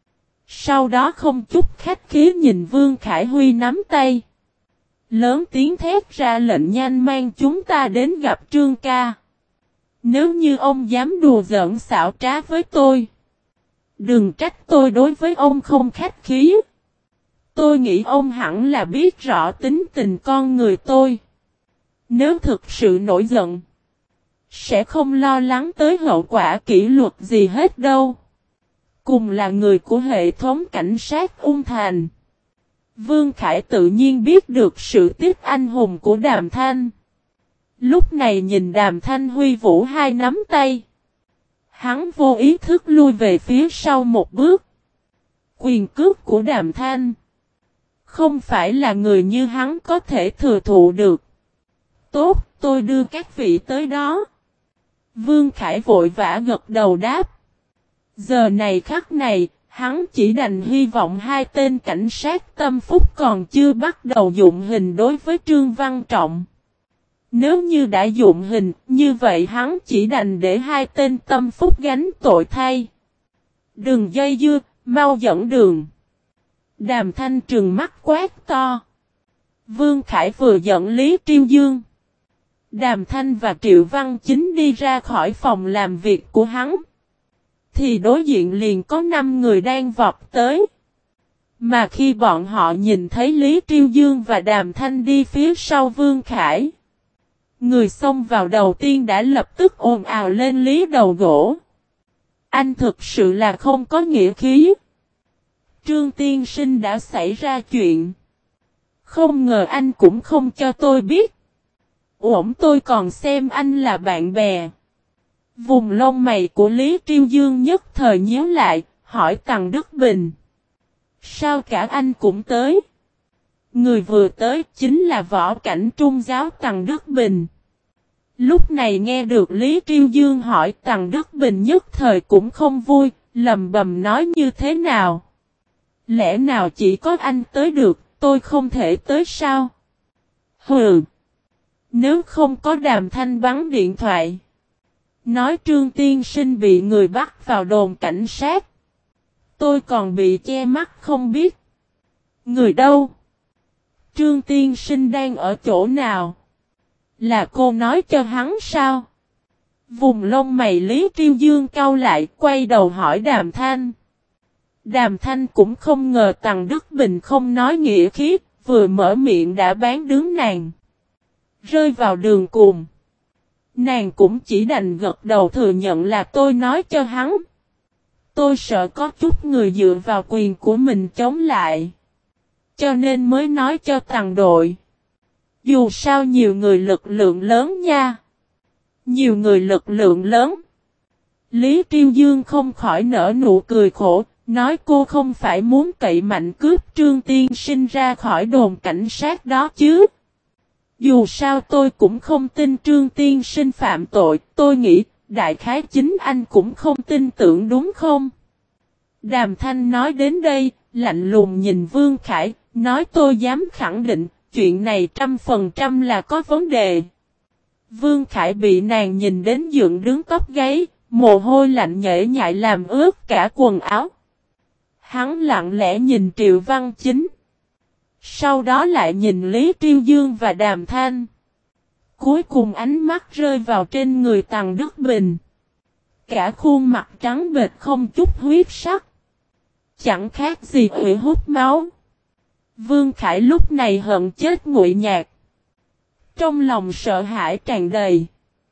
Sau đó không chút khách khí nhìn Vương Khải Huy nắm tay. Lớn tiếng thét ra lệnh nhanh mang chúng ta đến gặp Trương ca. Nếu như ông dám đùa giỡn xảo trá với tôi, đừng trách tôi đối với ông không khách khí. Tôi nghĩ ông hẳn là biết rõ tính tình con người tôi. Nếu thực sự nổi giận, sẽ không lo lắng tới hậu quả kỷ luật gì hết đâu. Cùng là người của hệ thống cảnh sát Ung Thành, Vương Khải tự nhiên biết được sự tiếc anh hùng của Đàm Thanh. Lúc này nhìn Đàm Thanh huy vũ hai nắm tay, hắn vô ý thức lui về phía sau một bước. Quyền cước của Đàm Thanh không phải là người như hắn có thể thừa thụ được. Tốt, tôi đưa các vị tới đó. Vương Khải vội vã gật đầu đáp. Giờ này khắc này, hắn chỉ đành hy vọng hai tên cảnh sát tâm phúc còn chưa bắt đầu dụng hình đối với Trương Văn Trọng. Nếu như đã dụng hình, như vậy hắn chỉ đành để hai tên tâm phúc gánh tội thay. Đừng dây dưa, mau dẫn đường. Đàm Thanh trừng mắt quát to. Vương Khải vừa dẫn Lý Triêu Dương, Đàm Thanh và Triệu Văn Chính đi ra khỏi phòng làm việc của hắn, thì đối diện liền có năm người đang vọt tới. Mà khi bọn họ nhìn thấy Lý Triêu Dương và Đàm Thanh đi phía sau Vương Khải, người xông vào đầu tiên đã lập tức ồn ào lên Lý Đầu Gỗ. Anh thực sự là không có nghĩa khí. Trương tiên sinh đã xảy ra chuyện. Không ngờ anh cũng không cho tôi biết. Ổn tôi còn xem anh là bạn bè. Vùng lông mày của Lý Triêu Dương nhất thời nhíu lại, hỏi Tằng Đức Bình. Sao cả anh cũng tới? Người vừa tới chính là võ cảnh trung giáo Tằng Đức Bình. Lúc này nghe được Lý Triêu Dương hỏi Tằng Đức Bình nhất thời cũng không vui, lầm bầm nói như thế nào? Lẽ nào chỉ có anh tới được, tôi không thể tới sao? Hừ! Nếu không có Đàm Thanh bắn điện thoại, nói Trương tiên sinh bị người bắt vào đồn cảnh sát, tôi còn bị che mắt không biết. Người đâu? Trương tiên sinh đang ở chỗ nào? Là cô nói cho hắn sao? Vùng lông mày Lý Triêu Dương cau lại, quay đầu hỏi Đàm Thanh. Đàm Thanh cũng không ngờ Tằng Đức Bình không nói nghĩa khí, vừa mở miệng đã bán đứng nàng. Rơi vào đường cùng, nàng cũng chỉ đành gật đầu thừa nhận là tôi nói cho hắn. Tôi sợ có chút người dựa vào quyền của mình chống lại, cho nên mới nói cho Tằng đội. Dù sao nhiều người lực lượng lớn nha. Nhiều người lực lượng lớn. Lý Triêu Dương không khỏi nở nụ cười khổ, nói cô không phải muốn cậy mạnh cướp Trương tiên sinh ra khỏi đồn cảnh sát đó chứ. Dù sao tôi cũng không tin Trương tiên sinh phạm tội, tôi nghĩ đại khái chính anh cũng không tin tưởng đúng không? Đàm Thanh nói đến đây, lạnh lùng nhìn Vương Khải, nói tôi dám khẳng định, chuyện này trăm phần trăm là có vấn đề. Vương Khải bị nàng nhìn đến dựng đứng tóc gáy, mồ hôi lạnh nhễ nhại làm ướt cả quần áo. Hắn lặng lẽ nhìn Triệu Văn Chính. Sau đó lại nhìn Lý Triêu Dương và Đàm Thanh. Cuối cùng ánh mắt rơi vào trên người Tằng Đức Bình. Cả khuôn mặt trắng bệch không chút huyết sắc. Chẳng khác gì ủy hút máu. Vương Khải lúc này hận chết nguội nhạt. Trong lòng sợ hãi tràn đầy.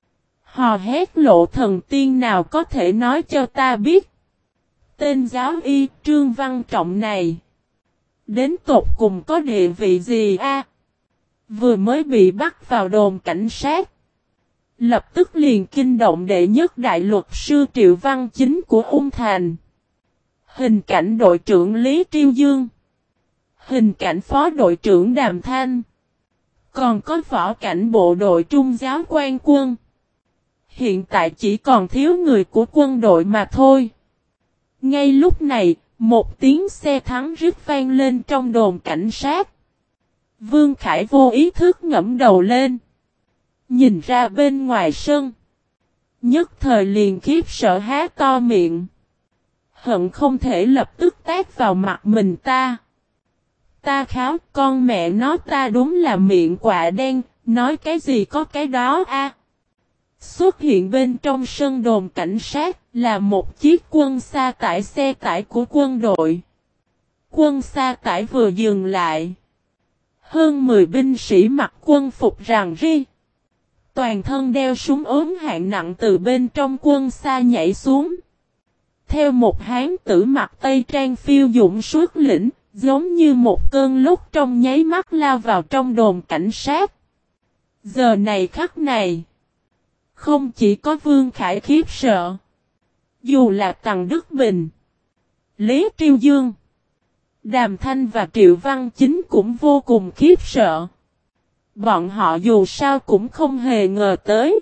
Hò hét lộ thần tiên nào có thể nói cho ta biết. Tên giáo y Trương Văn Trọng này đến tột cùng có địa vị gì a? À? Vừa mới bị bắt vào đồn cảnh sát, Lập tức liền kinh động đệ nhất đại luật sư Triệu Văn Chính của Ung Thành. Hình cảnh đội trưởng Lý Triêu Dương. Hình cảnh phó đội trưởng Đàm Thanh. Còn có võ cảnh bộ đội trung giáo quan quân. Hiện tại chỉ còn thiếu người của quân đội mà thôi. Ngay lúc này, một tiếng xe thắng rít vang lên trong đồn cảnh sát. Vương Khải vô ý thức ngẫm đầu lên. Nhìn ra bên ngoài sân. Nhất thời liền khiếp sợ há to miệng. Hận không thể lập tức tát vào mặt mình ta. Ta kháo con mẹ nó ta đúng là miệng quạ đen, nói cái gì có cái đó a. À. Xuất hiện bên trong sân đồn cảnh sát là một chiếc quân xa tải xe tải của quân đội. Quân xa tải vừa dừng lại. Hơn mười binh sĩ mặc quân phục ràng ri. Toàn thân đeo súng ốm hạng nặng từ bên trong quân xa nhảy xuống. Theo một hán tử mặc tây trang phiêu dũng xuất lĩnh, giống như một cơn lốc trong nháy mắt lao vào trong đồn cảnh sát. Giờ này khắc này, không chỉ có Vương Khải khiếp sợ, dù là Tằng Đức Bình, Lý Triêu Dương, Đàm Thanh và Triệu Văn Chính cũng vô cùng khiếp sợ. Bọn họ dù sao cũng không hề ngờ tới.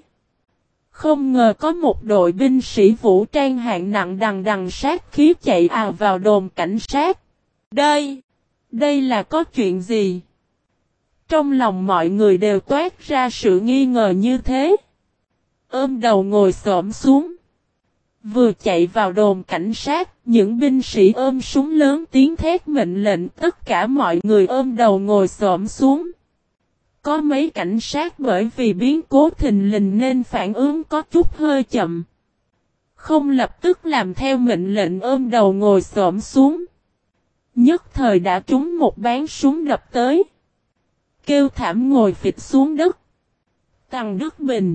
Không ngờ có một đội binh sĩ vũ trang hạng nặng đằng đằng sát khí chạy ào vào đồn cảnh sát. Đây, đây là có chuyện gì? Trong lòng mọi người đều toát ra sự nghi ngờ như thế. Ôm đầu ngồi xổm xuống. Vừa chạy vào đồn cảnh sát, những binh sĩ ôm súng lớn tiếng thét mệnh lệnh tất cả mọi người ôm đầu ngồi xổm xuống. Có mấy cảnh sát bởi vì biến cố thình lình nên phản ứng có chút hơi chậm. Không lập tức làm theo mệnh lệnh ôm đầu ngồi xổm xuống. Nhất thời đã trúng một bán súng đập tới. Kêu thảm ngồi phịch xuống đất. Tằng Đức Bình,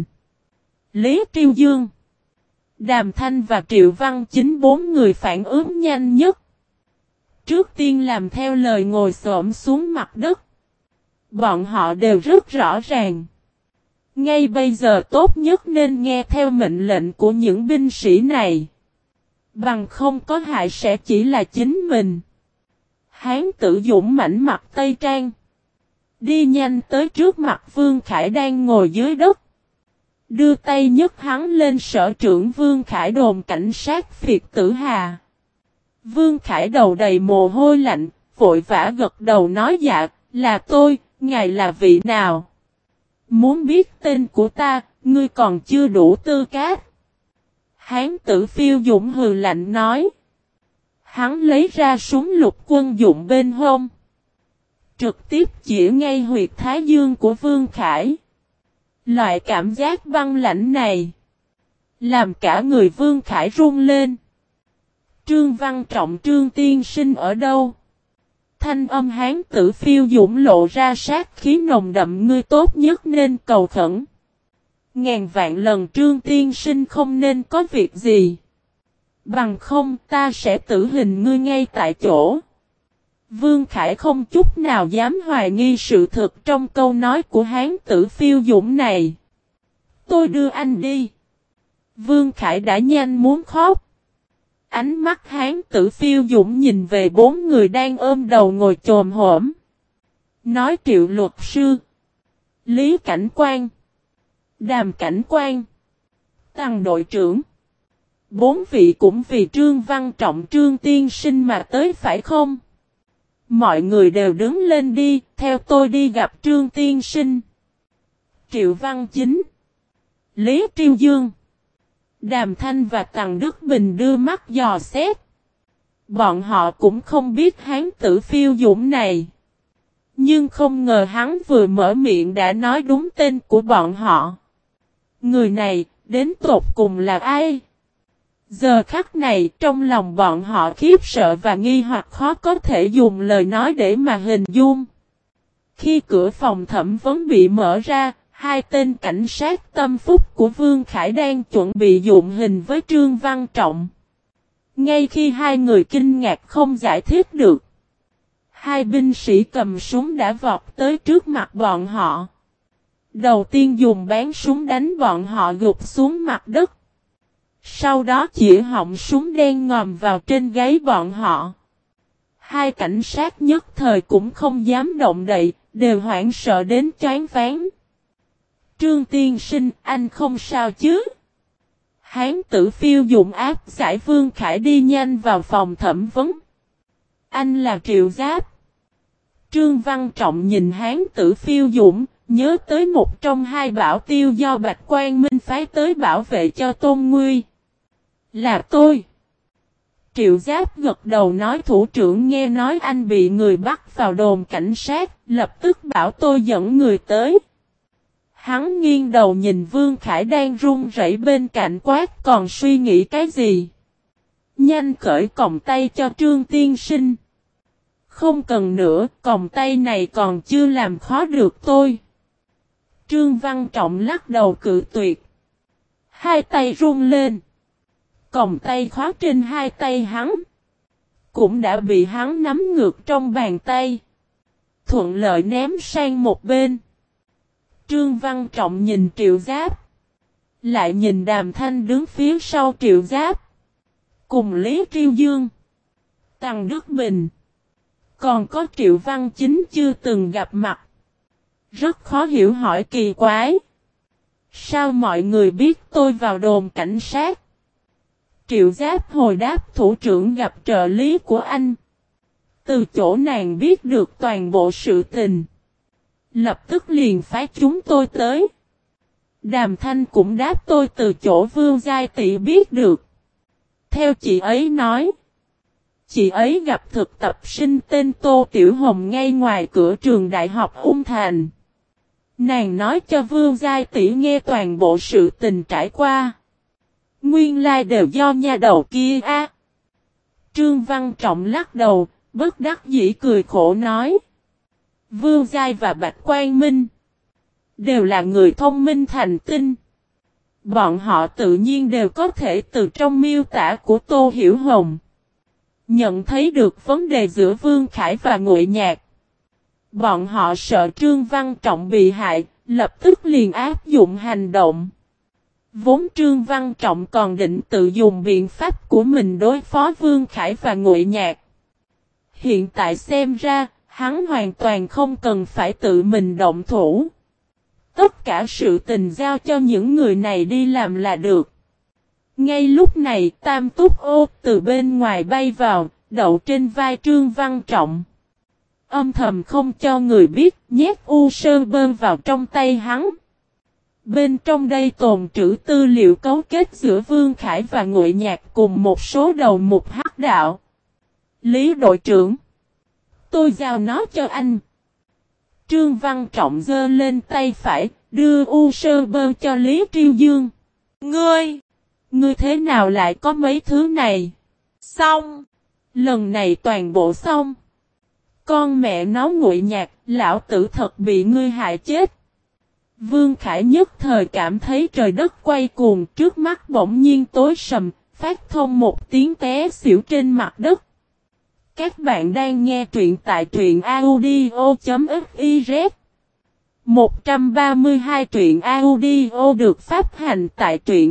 Lý Triêu Dương, Đàm Thanh và Triệu Văn Chính bốn người phản ứng nhanh nhất. Trước tiên làm theo lời ngồi xổm xuống mặt đất. Bọn họ đều rất rõ ràng. Ngay bây giờ tốt nhất nên nghe theo mệnh lệnh của những binh sĩ này. Bằng không có hại sẽ chỉ là chính mình. Hán tử dũng mãnh mặt tây trang. Đi nhanh tới trước mặt Vương Khải đang ngồi dưới đất. Đưa tay nhấc hắn lên sở trưởng Vương Khải đồn cảnh sát Việt Tử Hà. Vương Khải đầu đầy mồ hôi lạnh, vội vã gật đầu nói dạ, là tôi, ngài là vị nào? Muốn biết tên của ta, ngươi còn chưa đủ tư cách. Hán tử phiêu dũng hừ lạnh nói. Hắn lấy ra súng lục quân dụng bên hông. Trực tiếp chỉ ngay huyệt thái dương của Vương Khải. Loại cảm giác băng lãnh này làm cả người Vương Khải run lên. Trương Văn Trọng Trương tiên sinh ở đâu? Thanh âm hán tử phiêu dũng lộ ra sát khí nồng đậm, ngươi tốt nhất nên cầu khẩn. Ngàn vạn lần Trương tiên sinh không nên có việc gì. Bằng không ta sẽ tử hình ngươi ngay tại chỗ. Vương Khải không chút nào dám hoài nghi sự thực trong câu nói của hán tử phiêu dũng này. Tôi đưa anh đi. Vương Khải đã nhanh muốn khóc. Ánh mắt hán tử phiêu dũng nhìn về bốn người đang ôm đầu ngồi chồm hổm. Nói Triệu luật sư, Lý cảnh quan, Đàm cảnh quan, Tằng đội trưởng. Bốn vị cũng vì Trương Văn Trọng Trương tiên sinh mà tới phải không? Mọi người đều đứng lên đi, theo tôi đi gặp Trương tiên sinh. Triệu Văn Chính, Lý Triêu Dương, Đàm Thanh và Tằng Đức Bình đưa mắt dò xét. Bọn họ cũng không biết hán tử phiêu dũng này. Nhưng không ngờ hắn vừa mở miệng đã nói đúng tên của bọn họ. Người này, đến tột cùng là ai? Giờ khắc này, trong lòng bọn họ khiếp sợ và nghi hoặc khó có thể dùng lời nói để mà hình dung. Khi cửa phòng thẩm vấn bị mở ra, hai tên cảnh sát tâm phúc của Vương Khải đang chuẩn bị dụng hình với Trương Văn Trọng. Ngay khi hai người kinh ngạc không giải thích được, hai binh sĩ cầm súng đã vọt tới trước mặt bọn họ. Đầu tiên dùng bán súng đánh bọn họ gục xuống mặt đất. Sau đó chỉ họng súng đen ngòm vào trên gáy bọn họ. Hai cảnh sát nhất thời cũng không dám động đậy, đều hoảng sợ đến choáng váng. Trương tiên sinh, anh không sao chứ? Hán tử Phiêu dụng áp giải Vương Khải đi nhanh vào phòng thẩm vấn. Anh là Triệu Giáp. Trương Văn Trọng nhìn hán tử Phiêu Dũng, nhớ tới một trong hai bảo tiêu do Bạch Quang Minh phái tới bảo vệ cho Tôn Nguy. Là tôi. Triệu Giáp gật đầu nói thủ trưởng nghe nói anh bị người bắt vào đồn cảnh sát, lập tức bảo tôi dẫn người tới. Hắn nghiêng đầu nhìn Vương Khải đang run rẩy bên cạnh quát còn suy nghĩ cái gì. Nhanh cởi còng tay cho Trương tiên sinh. Không cần nữa, còng tay này còn chưa làm khó được tôi. Trương Văn Trọng lắc đầu cự tuyệt. Hai tay run lên. Còng tay khóa trên hai tay hắn. Cũng đã bị hắn nắm ngược trong bàn tay. Thuận lợi ném sang một bên. Trương Văn Trọng nhìn Triệu Giáp. Lại nhìn Đàm Thanh đứng phía sau Triệu Giáp. Cùng Lý Triêu Dương. Tăng Đức Bình. Còn có Triệu Văn Chính chưa từng gặp mặt. Rất khó hiểu hỏi kỳ quái. Sao mọi người biết tôi vào đồn cảnh sát? Triệu Giáp hồi đáp thủ trưởng gặp trợ lý của anh. Từ chỗ nàng biết được toàn bộ sự tình. Lập tức liền phái chúng tôi tới. Đàm Thanh cũng đáp tôi từ chỗ Vương Giai Tị biết được. Theo chị ấy nói. Chị ấy gặp thực tập sinh tên Tô Tiểu Hồng ngay ngoài cửa trường đại học Ung Thành. Nàng nói cho Vương Giai Tị nghe toàn bộ sự tình trải qua. Nguyên lai đều do nhà đầu kia a. À. Trương Văn Trọng lắc đầu, bất đắc dĩ cười khổ nói. Vương Giai và Bạch Quang Minh đều là người thông minh thành tinh. Bọn họ tự nhiên đều có thể từ trong miêu tả của Tô Hiểu Hồng nhận thấy được vấn đề giữa Vương Khải và Ngụy Nhạc. Bọn họ sợ Trương Văn Trọng bị hại, lập tức liền áp dụng hành động. Vốn Trương Văn Trọng còn định tự dùng biện pháp của mình đối phó Vương Khải và Ngụy Nhạc. Hiện tại xem ra, hắn hoàn toàn không cần phải tự mình động thủ. Tất cả sự tình giao cho những người này đi làm là được. Ngay lúc này Tam Túc Ô từ bên ngoài bay vào, đậu trên vai Trương Văn Trọng. Âm thầm không cho người biết, nhét u sơ bơm vào trong tay hắn. Bên trong đây tồn trữ tư liệu cấu kết giữa Vương Khải và Ngụy Nhạc cùng một số đầu mục hắc đạo. Lý đội trưởng, tôi giao nó cho anh. Trương Văn Trọng giơ lên tay phải, đưa u sơ bơm cho Lý Triêu Dương. Ngươi, ngươi thế nào lại có mấy thứ này? Xong, lần này toàn bộ xong. Con mẹ nó Ngụy Nhạc, lão tử thật bị ngươi hại chết. Vương Khải nhất thời cảm thấy trời đất quay cuồng, trước mắt bỗng nhiên tối sầm, phát thông một tiếng té xỉu trên mặt đất. Các bạn đang nghe truyện tại truyện audio.fiz. một trăm ba mươi hai truyện audio được phát hành tại truyện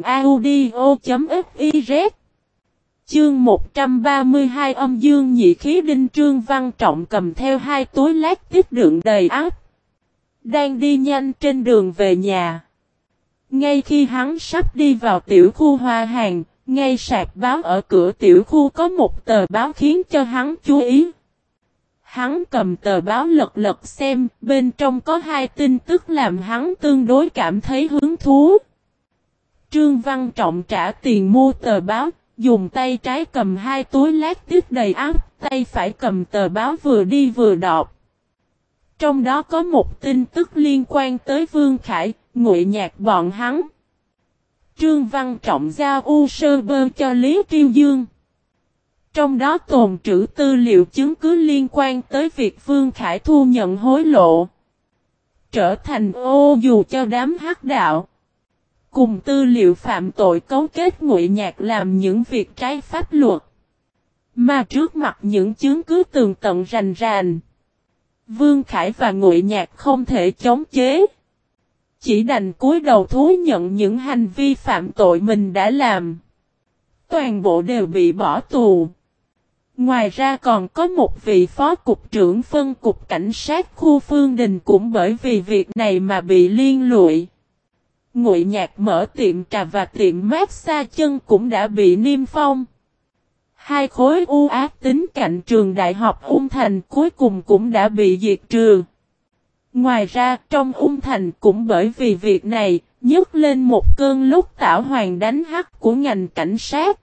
audio.fiz. Chương một trăm ba mươi hai âm dương nhị khí đinh. Trương Văn Trọng cầm theo hai túi lát tiếp đựng đầy áp. Đang đi nhanh trên đường về nhà. Ngay khi hắn sắp đi vào tiểu khu hoa hàng, ngay sạp báo ở cửa tiểu khu có một tờ báo khiến cho hắn chú ý. Hắn cầm tờ báo lật lật xem, bên trong có hai tin tức làm hắn tương đối cảm thấy hứng thú. Trương Văn Trọng trả tiền mua tờ báo, dùng tay trái cầm hai túi lát tiếp đầy áp, tay phải cầm tờ báo vừa đi vừa đọc. Trong đó có một tin tức liên quan tới Vương Khải, Ngụy Nhạc bọn hắn. Trương Văn Trọng giao u sơ bơ cho Lý Triêu Dương. Trong đó tồn trữ tư liệu chứng cứ liên quan tới việc Vương Khải thu nhận hối lộ. Trở thành ô dù cho đám hắc đạo. Cùng tư liệu phạm tội cấu kết Ngụy Nhạc làm những việc trái pháp luật. Mà trước mặt những chứng cứ tường tận rành rành. Vương Khải và Ngụy Nhạc không thể chống chế. chỉ đành cúi đầu thú nhận những hành vi phạm tội mình đã làm. Toàn bộ đều bị bỏ tù. Ngoài ra còn có một vị phó cục trưởng phân cục cảnh sát khu Phương Đình cũng bởi vì việc này mà bị liên lụy. Ngụy Nhạc mở tiệm trà và tiệm massage chân cũng đã bị niêm phong. Hai khối u ác tính cạnh trường đại học Ung Thành cuối cùng cũng đã bị diệt trừ. Ngoài ra trong Ung Thành cũng bởi vì việc này nhấc lên một cơn lốc tảo hoàng đánh hắc của ngành cảnh sát.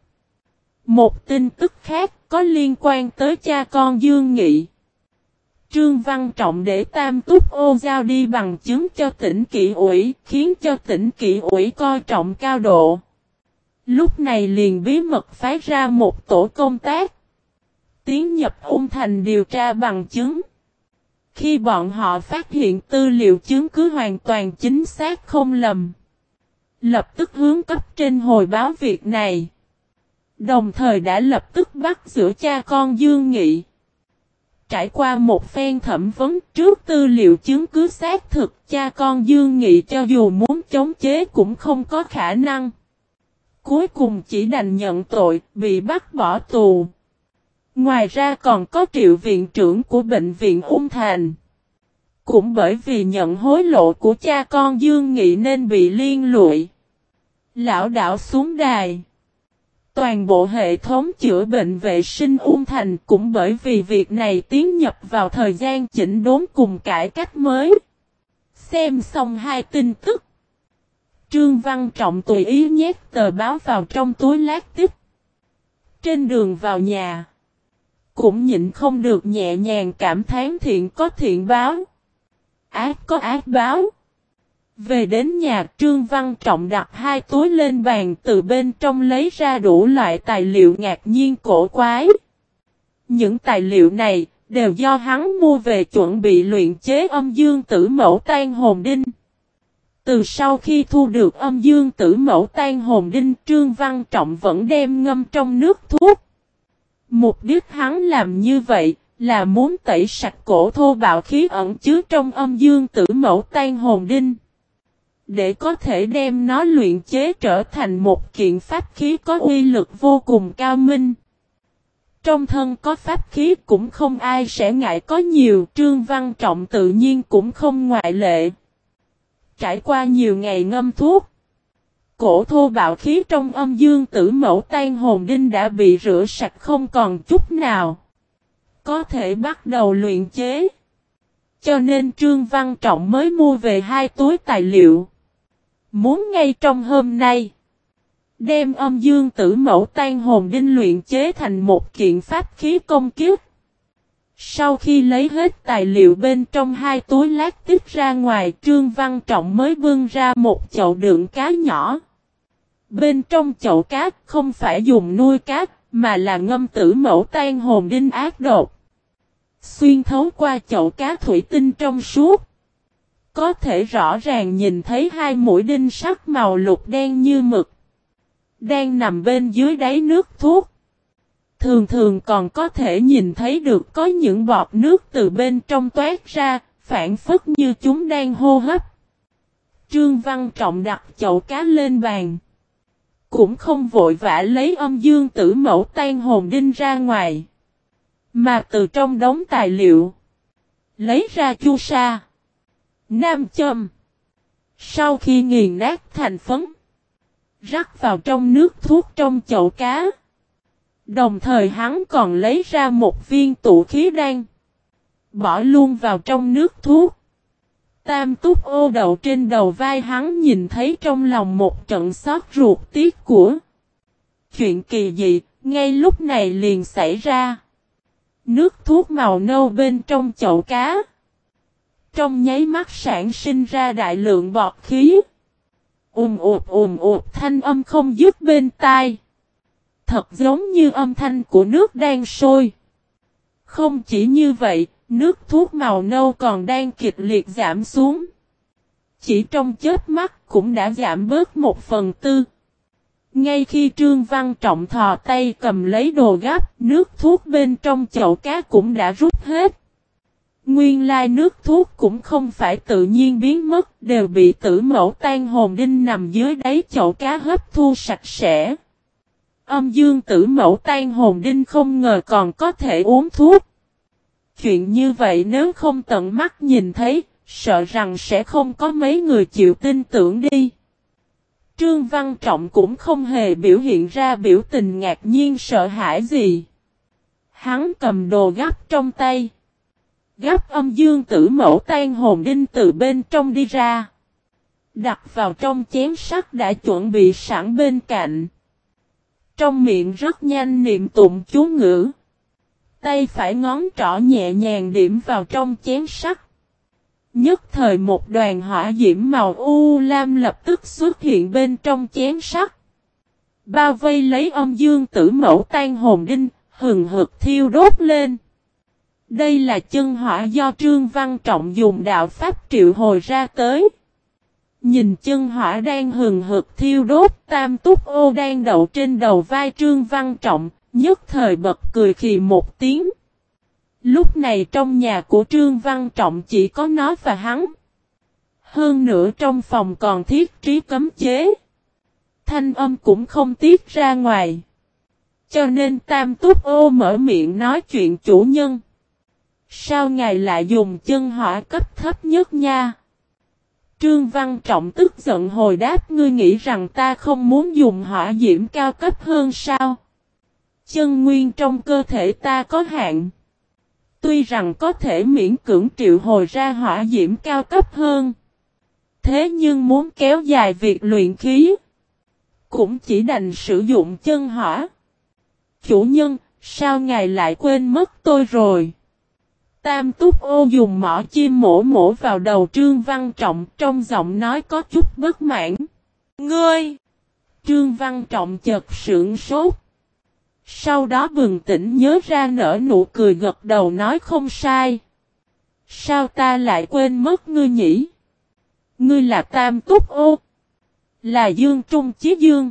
Một tin tức khác có liên quan tới cha con Dương Nghị. Trương Văn Trọng để Tam Túc Ô giao đi bằng chứng cho tỉnh Kỷ ủy, khiến cho tỉnh Kỷ ủy coi trọng cao độ. Lúc này liền bí mật phái ra một tổ công tác, tiến nhập Ung Thành điều tra bằng chứng. Khi bọn họ phát hiện tư liệu chứng cứ hoàn toàn chính xác không lầm, lập tức hướng cấp trên hồi báo việc này. Đồng thời đã lập tức bắt giữ cha con Dương Nghị. Trải qua một phen thẩm vấn trước tư liệu chứng cứ xác thực, cha con Dương Nghị cho dù muốn chống chế cũng không có khả năng. Cuối cùng chỉ đành nhận tội, bị bắt bỏ tù. Ngoài ra còn có Triệu viện trưởng của bệnh viện Ung Thành. Cũng bởi vì nhận hối lộ của cha con Dương Nghị nên bị liên lụy. Lão đảo xuống đài. Toàn bộ hệ thống chữa bệnh vệ sinh Ung Thành cũng bởi vì việc này tiến nhập vào thời gian chỉnh đốn cùng cải cách mới. Xem xong hai tin tức, Trương Văn Trọng tùy ý nhét tờ báo vào trong túi lát tích. Trên đường vào nhà, cũng nhịn không được nhẹ nhàng cảm thán thiện có thiện báo, ác có ác báo. Về đến nhà, Trương Văn Trọng đặt hai túi lên bàn, từ bên trong lấy ra đủ loại tài liệu ngạc nhiên cổ quái. Những tài liệu này đều do hắn mua về chuẩn bị luyện chế âm dương tử mẫu tan hồn đinh. Từ sau khi thu được âm dương tử mẫu tan hồn đinh, Trương Văn Trọng vẫn đem ngâm trong nước thuốc. Mục đích hắn làm như vậy là muốn tẩy sạch cổ thô bạo khí ẩn chứa trong âm dương tử mẫu tan hồn đinh, để có thể đem nó luyện chế trở thành một kiện pháp khí có uy lực vô cùng cao minh. Trong thân có pháp khí cũng không ai sẽ ngại có nhiều, Trương Văn Trọng tự nhiên cũng không ngoại lệ. Trải qua nhiều ngày ngâm thuốc, cổ thô bạo khí trong âm dương tử mẫu tan hồn đinh đã bị rửa sạch không còn chút nào, có thể bắt đầu luyện chế. Cho nên Trương Văn Trọng mới mua về hai túi tài liệu, muốn ngay trong hôm nay đem âm dương tử mẫu tan hồn đinh luyện chế thành một kiện pháp khí công kiếp. Sau khi lấy hết tài liệu bên trong hai túi lát tích ra ngoài, Trương Văn Trọng mới bưng ra một chậu đựng cá nhỏ. Bên trong chậu cá không phải dùng nuôi cá, mà là ngâm tử mẫu tan hồn đinh ác độc. Xuyên thấu qua chậu cá thủy tinh trong suốt, có thể rõ ràng nhìn thấy hai mũi đinh sắc màu lục đen như mực, đang nằm bên dưới đáy nước thuốc. Thường thường còn có thể nhìn thấy được có những bọt nước từ bên trong toát ra, phản phất như chúng đang hô hấp. Trương Văn Trọng đặt chậu cá lên bàn, cũng không vội vã lấy âm dương tử mẫu tan hồn đinh ra ngoài, mà từ trong đống tài liệu lấy ra chu sa, nam châm. Sau khi nghiền nát thành phấn, rắc vào trong nước thuốc trong chậu cá. Đồng thời hắn còn lấy ra một viên tụ khí đan, bỏ luôn vào trong nước thuốc. Tam Túc Ô đậu trên đầu vai hắn, nhìn thấy trong lòng một trận xót ruột tiếc của. Chuyện kỳ dị ngay lúc này liền xảy ra. Nước thuốc màu nâu bên trong chậu cá trong nháy mắt sản sinh ra đại lượng bọt khí. Ùm ụt ùm ụt thanh âm không dứt bên tai, thật giống như âm thanh của nước đang sôi. Không chỉ như vậy, nước thuốc màu nâu còn đang kịch liệt giảm xuống. Chỉ trong chớp mắt cũng đã giảm bớt một phần tư. Ngay khi Trương Văn Trọng thò tay cầm lấy đồ gấp, nước thuốc bên trong chậu cá cũng đã rút hết. Nguyên lai nước thuốc cũng không phải tự nhiên biến mất, đều bị tử mẫu tan hồn đinh nằm dưới đáy chậu cá hấp thu sạch sẽ. Âm dương tử mẫu tan hồn đinh không ngờ còn có thể uống thuốc. Chuyện như vậy nếu không tận mắt nhìn thấy, sợ rằng sẽ không có mấy người chịu tin tưởng đi. Trương Văn Trọng cũng không hề biểu hiện ra biểu tình ngạc nhiên sợ hãi gì. Hắn cầm đồ gấp trong tay. Gấp âm dương tử mẫu tan hồn đinh từ bên trong đi ra. Đặt vào trong chén sắt đã chuẩn bị sẵn bên cạnh. Trong miệng rất nhanh niệm tụng chú ngữ. Tay phải ngón trỏ nhẹ nhàng điểm vào trong chén sắt. Nhất thời một đoàn hỏa diễm màu u lam lập tức xuất hiện bên trong chén sắt. Bao vây lấy âm dương tử mẫu tan hồn đinh, hừng hực thiêu đốt lên. Đây là chân hỏa do Trương Văn Trọng dùng đạo pháp triệu hồi ra tới. Nhìn chân hỏa đang hừng hực thiêu đốt, Tam Túc Ô đang đậu trên đầu vai Trương Văn Trọng, nhất thời bật cười khì một tiếng. Lúc này trong nhà của Trương Văn Trọng chỉ có nó và hắn. Hơn nữa trong phòng còn thiết trí cấm chế. Thanh âm cũng không tiết ra ngoài. Cho nên Tam Túc Ô mở miệng nói chuyện chủ nhân. Sao ngài lại dùng chân hỏa cấp thấp nhất nha? Trương Văn Trọng tức giận hồi đáp, ngươi nghĩ rằng ta không muốn dùng hỏa diễm cao cấp hơn sao? Chân nguyên trong cơ thể ta có hạn. Tuy rằng có thể miễn cưỡng triệu hồi ra hỏa diễm cao cấp hơn. Thế nhưng muốn kéo dài việc luyện khí. Cũng chỉ đành sử dụng chân hỏa. Chủ nhân, sao ngài lại quên mất tôi rồi? Tam Túc Ô dùng mỏ chim mổ mổ vào đầu Trương Văn Trọng, trong giọng nói có chút bất mãn. Ngươi! Trương Văn Trọng chợt sững sốt. Sau đó bừng tỉnh nhớ ra nở nụ cười gật đầu nói không sai. Sao ta lại quên mất ngươi nhỉ? Ngươi là Tam Túc Ô. Là Dương Trung Chí Dương.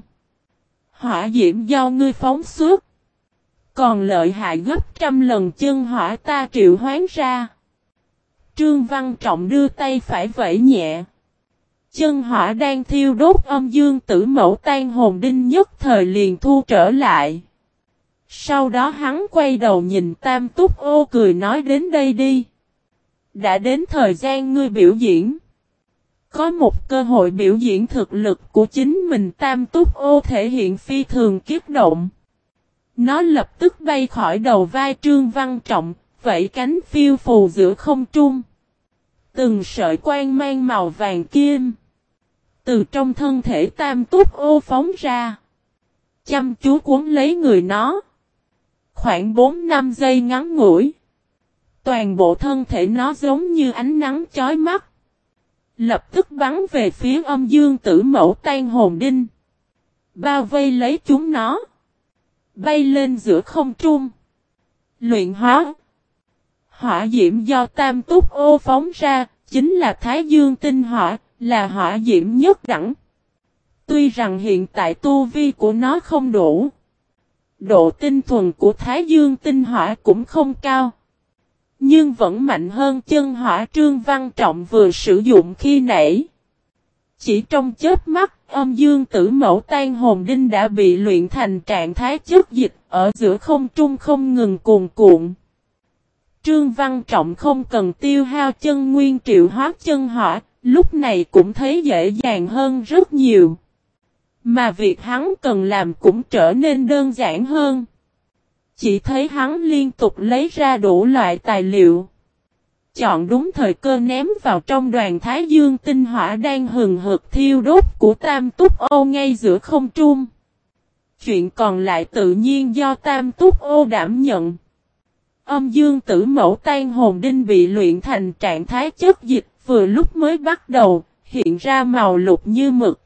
Hỏa diễm do ngươi phóng xuất. Còn lợi hại gấp trăm lần chân hỏa ta triệu hoán ra. Trương Văn Trọng đưa tay phải vẫy nhẹ. Chân hỏa đang thiêu đốt âm dương tử mẫu tan hồn đinh nhất thời liền thu trở lại. Sau đó hắn quay đầu nhìn Tam Túc Ô cười nói đến đây đi. Đã đến thời gian ngươi biểu diễn. Có một cơ hội biểu diễn thực lực của chính mình. Tam Túc Ô thể hiện phi thường kiếp động. Nó lập tức bay khỏi đầu vai Trương Văn Trọng, vẫy cánh phiêu phù giữa không trung. Từng sợi quang mang màu vàng kim. Từ trong thân thể Tam Túc Ô phóng ra. Chăm chú cuốn lấy người nó. Khoảng bốn năm giây ngắn ngủi. Toàn bộ thân thể nó giống như ánh nắng chói mắt. Lập tức bắn về phía âm dương tử mẫu tan hồn đinh. Bao vây lấy chúng nó. Bay lên giữa không trung. Luyện hóa. Hỏa diễm do Tam Túc Ô phóng ra, chính là Thái Dương tinh hỏa, là hỏa diễm nhất đẳng. Tuy rằng hiện tại tu vi của nó không đủ. Độ tinh thuần của Thái Dương tinh hỏa cũng không cao. Nhưng vẫn mạnh hơn chân hỏa Trương Văn Trọng vừa sử dụng khi nãy. Chỉ trong chớp mắt, âm dương tử mẫu tan hồn đinh đã bị luyện thành trạng thái chất dịch, ở giữa không trung không ngừng cuồn cuộn. Trương Văn Trọng không cần tiêu hao chân nguyên triệu hóa chân hỏa, lúc này cũng thấy dễ dàng hơn rất nhiều. Mà việc hắn cần làm cũng trở nên đơn giản hơn. Chỉ thấy hắn liên tục lấy ra đủ loại tài liệu. Chọn đúng thời cơ ném vào trong đoàn Thái Dương tinh hỏa đang hừng hực thiêu đốt của Tam Túc Ô ngay giữa không trung. Chuyện còn lại tự nhiên do Tam Túc Ô đảm nhận. Âm dương tử mẫu tan hồn đinh bị luyện thành trạng thái chất dịch vừa lúc mới bắt đầu, hiện ra màu lục như mực.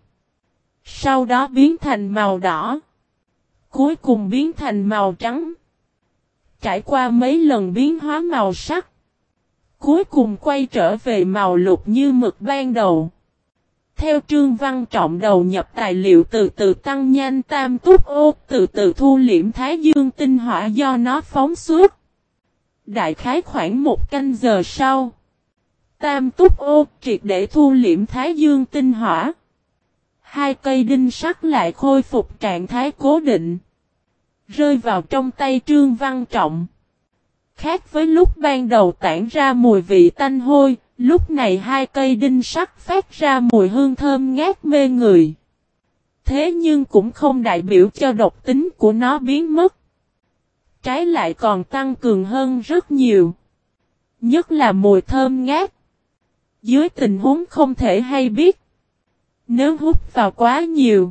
Sau đó biến thành màu đỏ. Cuối cùng biến thành màu trắng. Trải qua mấy lần biến hóa màu sắc. Cuối cùng quay trở về màu lục như mực ban đầu. Theo Trương Văn Trọng đầu nhập tài liệu từ từ tăng nhanh Tam Túc Ô, từ từ thu liễm Thái Dương tinh hỏa do nó phóng xuất. Đại khái khoảng một canh giờ sau. Tam túc ô triệt để thu liễm thái dương tinh hỏa. Hai cây đinh sắt lại khôi phục trạng thái cố định. Rơi vào trong tay Trương Văn Trọng. Khác với lúc ban đầu tản ra mùi vị tanh hôi, lúc này hai cây đinh sắt phát ra mùi hương thơm ngát mê người. Thế nhưng cũng không đại biểu cho độc tính của nó biến mất. Trái lại còn tăng cường hơn rất nhiều. Nhất là mùi thơm ngát. Dưới tình huống không thể hay biết. Nếu hút vào quá nhiều,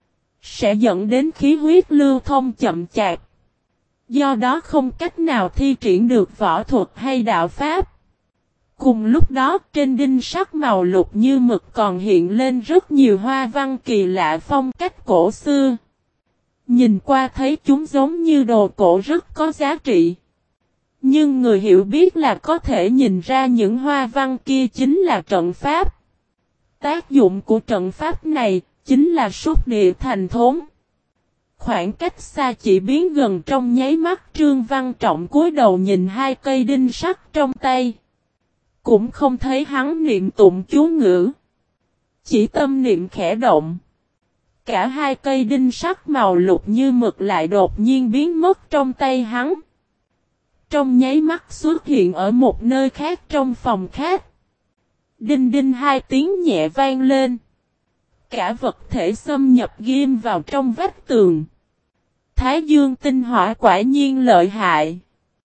sẽ dẫn đến khí huyết lưu thông chậm chạp. Do đó không cách nào thi triển được võ thuật hay đạo pháp. Cùng lúc đó trên đinh sắt màu lục như mực còn hiện lên rất nhiều hoa văn kỳ lạ phong cách cổ xưa. Nhìn qua thấy chúng giống như đồ cổ rất có giá trị. Nhưng người hiểu biết là có thể nhìn ra những hoa văn kia chính là trận pháp. Tác dụng của trận pháp này chính là súc địa thành thốn. Khoảng cách xa chỉ biến gần trong nháy mắt Trương Văn Trọng cúi đầu nhìn hai cây đinh sắt trong tay. Cũng không thấy hắn niệm tụng chú ngữ. Chỉ tâm niệm khẽ động. Cả hai cây đinh sắt màu lục như mực lại đột nhiên biến mất trong tay hắn. Trong nháy mắt xuất hiện ở một nơi khác trong phòng khác. Đinh đinh hai tiếng nhẹ vang lên. Cả vật thể xâm nhập ghim vào trong vách tường. Thái dương tinh hỏa quả nhiên lợi hại.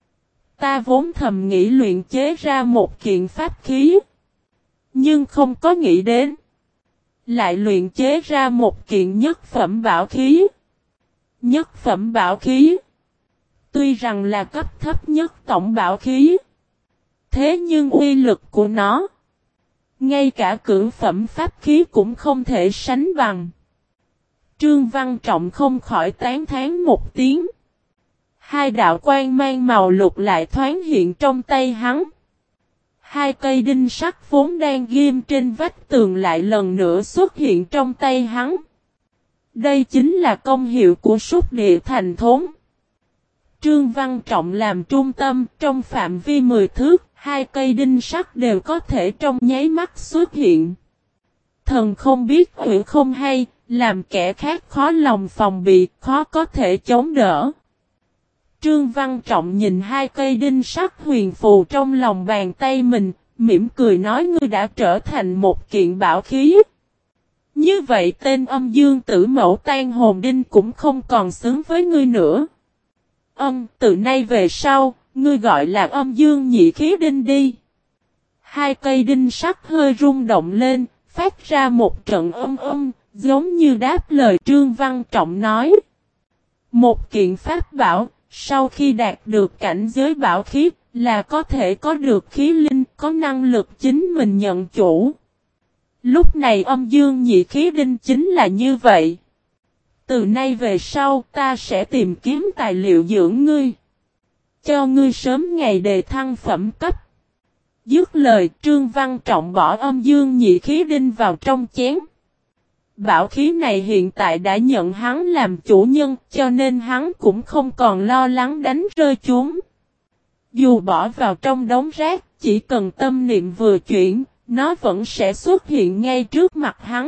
Ta vốn thầm nghĩ luyện chế ra một kiện pháp khí. Nhưng không có nghĩ đến. Lại luyện chế ra một kiện nhất phẩm bảo khí. Nhất phẩm bảo khí. Tuy rằng là cấp thấp nhất tổng bảo khí. Thế nhưng uy lực của nó. Ngay cả cửu phẩm pháp khí cũng không thể sánh bằng. Trương Văn Trọng không khỏi tán thán một tiếng. Hai đạo quang mang màu lục lại thoáng hiện trong tay hắn. Hai cây đinh sắt vốn đang ghim trên vách tường lại lần nữa xuất hiện trong tay hắn. Đây chính là công hiệu của súc địa thành thốn. Trương Văn Trọng làm trung tâm trong phạm vi mười thước, hai cây đinh sắt đều có thể trong nháy mắt xuất hiện. Thần không biết hủy không hay, làm kẻ khác khó lòng phòng bị, khó có thể chống đỡ. Trương Văn Trọng nhìn hai cây đinh sắt huyền phù trong lòng bàn tay mình, mỉm cười nói ngươi đã trở thành một kiện bảo khí. Như vậy tên âm dương tử mẫu tan hồn đinh cũng không còn xứng với ngươi nữa. Âm, từ nay về sau, ngươi gọi là âm dương nhị khí đinh đi. Hai cây đinh sắt hơi rung động lên, phát ra một trận âm âm, giống như đáp lời Trương Văn Trọng nói. Một kiện pháp bảo, sau khi đạt được cảnh giới bảo khí, là có thể có được khí linh, có năng lực chính mình nhận chủ. Lúc này âm dương nhị khí đinh chính là như vậy. Từ nay về sau ta sẽ tìm kiếm tài liệu dưỡng ngươi. Cho ngươi sớm ngày đề thăng phẩm cấp. Dứt lời Trương Văn Trọng bỏ âm dương nhị khí đinh vào trong chén. Bảo khí này hiện tại đã nhận hắn làm chủ nhân cho nên hắn cũng không còn lo lắng đánh rơi chúng. Dù bỏ vào trong đống rác chỉ cần tâm niệm vừa chuyển, nó vẫn sẽ xuất hiện ngay trước mặt hắn.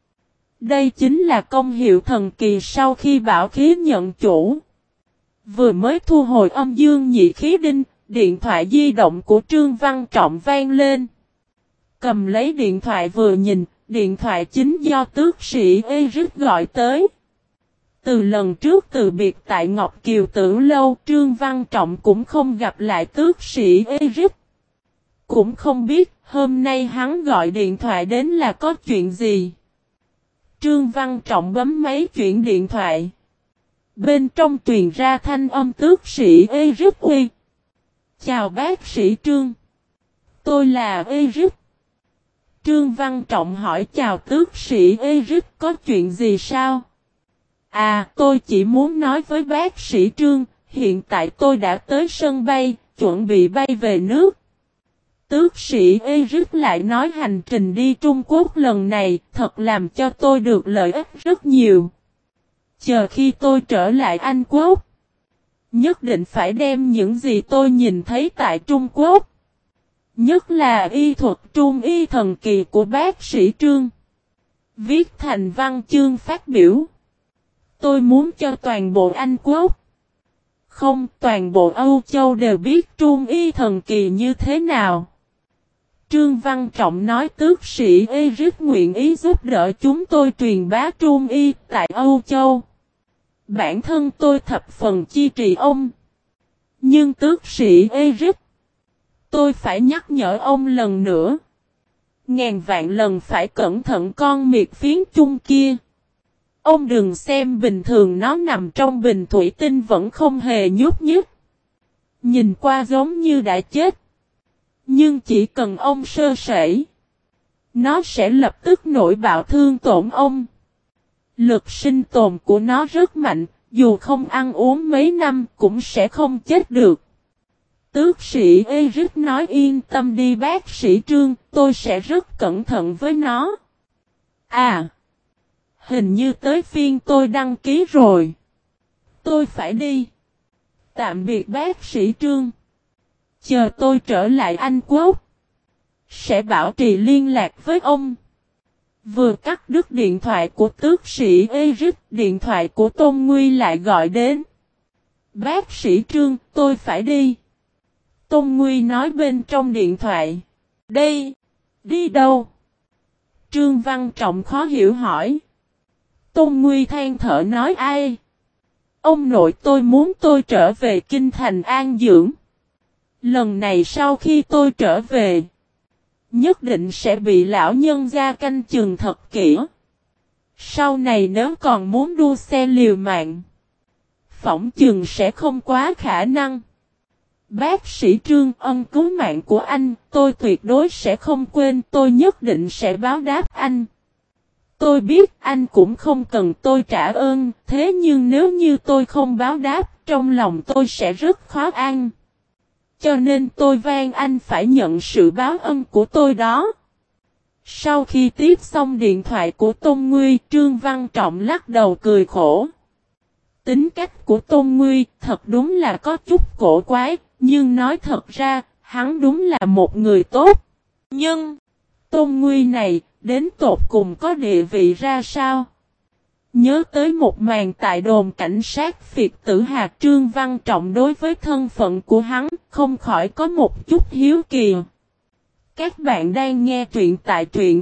Đây chính là công hiệu thần kỳ sau khi bảo khí nhận chủ. Vừa mới thu hồi âm dương nhị khí đinh, điện thoại di động của Trương Văn Trọng vang lên. Cầm lấy điện thoại vừa nhìn, điện thoại chính do tước sĩ Eric gọi tới. Từ lần trước từ biệt tại Ngọc Kiều Tử Lâu, Trương Văn Trọng cũng không gặp lại tước sĩ Eric. Cũng không biết hôm nay hắn gọi điện thoại đến là có chuyện gì. Trương Văn Trọng bấm máy chuyển điện thoại. Bên trong truyền ra thanh âm tước sĩ Eric uy. Chào bác sĩ Trương. Tôi là Eric. Trương Văn Trọng hỏi chào tước sĩ Eric có chuyện gì sao? À tôi chỉ muốn nói với bác sĩ Trương, hiện tại tôi đã tới sân bay, chuẩn bị bay về nước. Tước sĩ Eric lại nói hành trình đi Trung Quốc lần này thật làm cho tôi được lợi ích rất nhiều. Chờ khi tôi trở lại Anh Quốc, Nhất định phải đem những gì tôi nhìn thấy tại Trung Quốc, nhất là y thuật trung y thần kỳ của bác sĩ Trương, viết thành văn chương phát biểu. Tôi muốn cho toàn bộ Anh Quốc, không toàn bộ Âu Châu đều biết trung y thần kỳ như thế nào. Trương Văn Trọng nói tước sĩ Eric nguyện ý giúp đỡ chúng tôi truyền bá trung y tại Âu Châu. Bản thân tôi thập phần chi trì ông. Nhưng tước sĩ Eric, tôi phải nhắc nhở ông lần nữa. Ngàn vạn lần phải cẩn thận con miệt phiến chung kia. Ông đừng xem bình thường nó nằm trong bình thủy tinh vẫn không hề nhúc nhích. Nhìn qua giống như đã chết. Nhưng chỉ cần ông sơ sẩy, nó sẽ lập tức nổi bạo thương tổn ông. Lực sinh tồn của nó rất mạnh, dù không ăn uống mấy năm cũng sẽ không chết được. Tước sĩ Eric nói yên tâm đi bác sĩ Trương, tôi sẽ rất cẩn thận với nó. À, hình như tới phiên tôi đăng ký rồi. Tôi phải đi. Tạm biệt bác sĩ Trương. Chờ tôi trở lại Anh Quốc, sẽ bảo trì liên lạc với ông. Vừa cắt đứt điện thoại của tước sĩ Eric, điện thoại của Tôn Nguy lại gọi đến. Bác sĩ Trương, tôi phải đi. Tôn Nguy nói bên trong điện thoại. Đây, đi đâu? Trương Văn Trọng khó hiểu hỏi. Tôn Nguy than thở nói ai? Ông nội tôi muốn tôi trở về Kinh Thành an dưỡng. Lần này sau khi tôi trở về, nhất định sẽ bị lão nhân gia canh chừng thật kỹ. Sau này nếu còn muốn đua xe liều mạng, phỏng chừng sẽ không quá khả năng. Bác sĩ Trương, ân cứu mạng của anh, tôi tuyệt đối sẽ không quên, tôi nhất định sẽ báo đáp anh. Tôi biết anh cũng không cần tôi trả ơn, thế nhưng nếu như tôi không báo đáp, trong lòng tôi sẽ rất khó ăn. Cho nên tôi van anh phải nhận sự báo ân của tôi đó. Sau khi tiếp xong điện thoại của Tôn Nguy, Trương Văn Trọng lắc đầu cười khổ. Tính cách của Tôn Nguy thật đúng là có chút cổ quái, nhưng nói thật ra, hắn đúng là một người tốt. Nhưng, Tôn Nguy này, đến tột cùng có địa vị ra sao? Nhớ tới một màn tại đồn cảnh sát Việt Tử Hạt, Trương Văn Trọng đối với thân phận của hắn, không khỏi có một chút hiếu kỳ. Các bạn đang nghe truyện tại truyện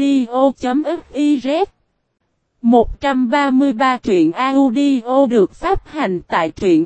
audio.fiz. một trăm ba mươi ba truyện audio được phát hành tại truyện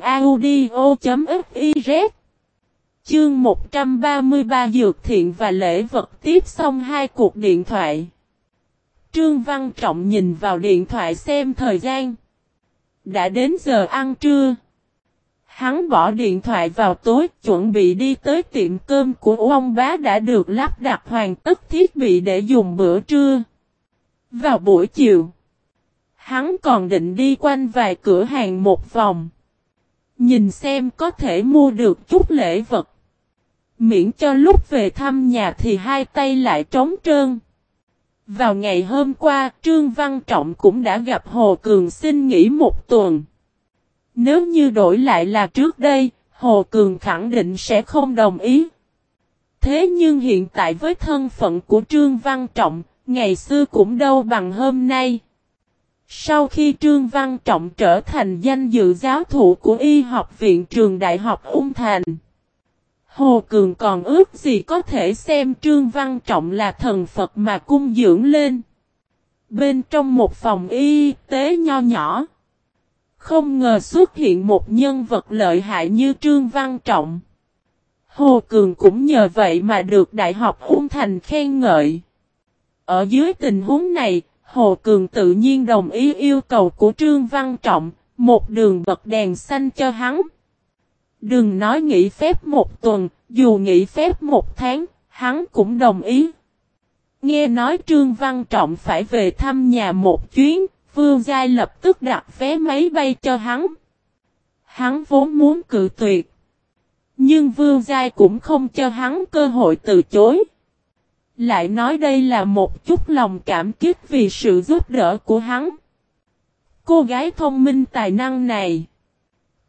audio.fiz. Chương một trăm ba mươi ba Dược Thiện và lễ vật tiếp xong hai cuộc điện thoại. Trương Văn Trọng nhìn vào điện thoại xem thời gian. Đã đến giờ ăn trưa. Hắn bỏ điện thoại vào tối, chuẩn bị đi tới tiệm cơm của ông bá đã được lắp đặt hoàn tất thiết bị để dùng bữa trưa. Vào buổi chiều, hắn còn định đi quanh vài cửa hàng một vòng, nhìn xem có thể mua được chút lễ vật, miễn cho lúc về thăm nhà thì hai tay lại trống trơn. Vào ngày hôm qua, Trương Văn Trọng cũng đã gặp Hồ Cường xin nghỉ một tuần. Nếu như đổi lại là trước đây, Hồ Cường khẳng định sẽ không đồng ý. Thế nhưng hiện tại với thân phận của Trương Văn Trọng, ngày xưa cũng đâu bằng hôm nay. Sau khi Trương Văn Trọng trở thành danh dự giáo thụ của Y học viện trường Đại học Ung Thành, Hồ Cường còn ước gì có thể xem Trương Văn Trọng là thần Phật mà cung dưỡng lên. Bên trong một phòng y tế nho nhỏ, không ngờ xuất hiện một nhân vật lợi hại như Trương Văn Trọng. Hồ Cường cũng nhờ vậy mà được Đại học Ung Thành khen ngợi. Ở dưới tình huống này, Hồ Cường tự nhiên đồng ý yêu cầu của Trương Văn Trọng, một đường bật đèn xanh cho hắn. Đừng nói nghỉ phép một tuần, dù nghỉ phép một tháng, hắn cũng đồng ý. Nghe nói Trương Văn Trọng phải về thăm nhà một chuyến, Vương Giai lập tức đặt vé máy bay cho hắn. Hắn vốn muốn cự tuyệt, nhưng Vương Giai cũng không cho hắn cơ hội từ chối. Lại nói đây là một chút lòng cảm kích vì sự giúp đỡ của hắn. Cô gái thông minh tài năng này,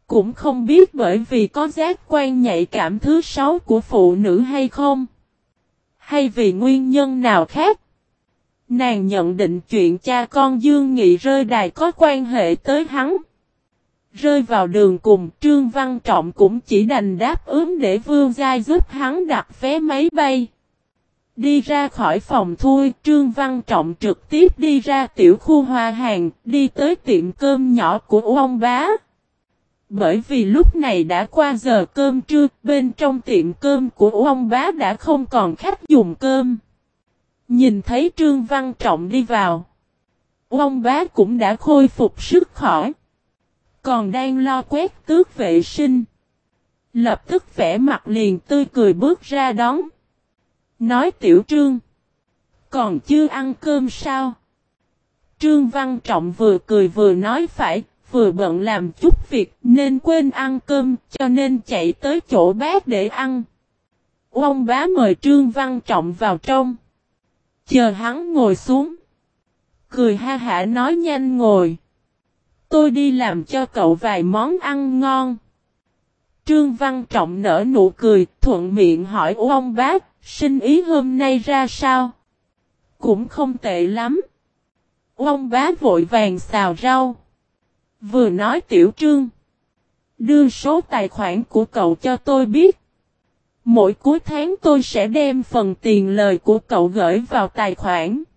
Cũng không biết bởi vì có giác quan nhạy cảm thứ sáu của phụ nữ hay không. Hay vì nguyên nhân nào khác. Nàng nhận định chuyện cha con Dương Nghị rơi đài có quan hệ tới hắn. Rơi vào đường cùng, Trương Văn Trọng cũng chỉ đành đáp ứng để Vương Giai giúp hắn đặt vé máy bay. Đi ra khỏi phòng thui, Trương Văn Trọng trực tiếp đi ra tiểu khu hoa hàng, đi tới tiệm cơm nhỏ của ông bá. Bởi vì lúc này đã qua giờ cơm trưa, bên trong tiệm cơm của ông bá đã không còn khách dùng cơm. Nhìn thấy Trương Văn Trọng đi vào, ông bá cũng đã khôi phục sức khỏe. Còn đang lo quét tước vệ sinh. Lập tức vẻ mặt liền tươi cười bước ra đón. Nói Tiểu Trương. Còn chưa ăn cơm sao? Trương Văn Trọng vừa cười vừa nói phải, vừa bận làm chút việc nên quên ăn cơm cho nên chạy tới chỗ bác để ăn. Ông bá mời Trương Văn Trọng vào trong. Chờ hắn ngồi xuống. Cười ha hả nói nhanh ngồi. Tôi đi làm cho cậu vài món ăn ngon. Trương Văn Trọng nở nụ cười, thuận miệng hỏi ông bác, sinh ý hôm nay ra sao? Cũng không tệ lắm. Ông bá vội vàng xào rau. Vừa nói Tiểu Trương. Đưa số tài khoản của cậu cho tôi biết. Mỗi cuối tháng tôi sẽ đem phần tiền lời của cậu gửi vào tài khoản.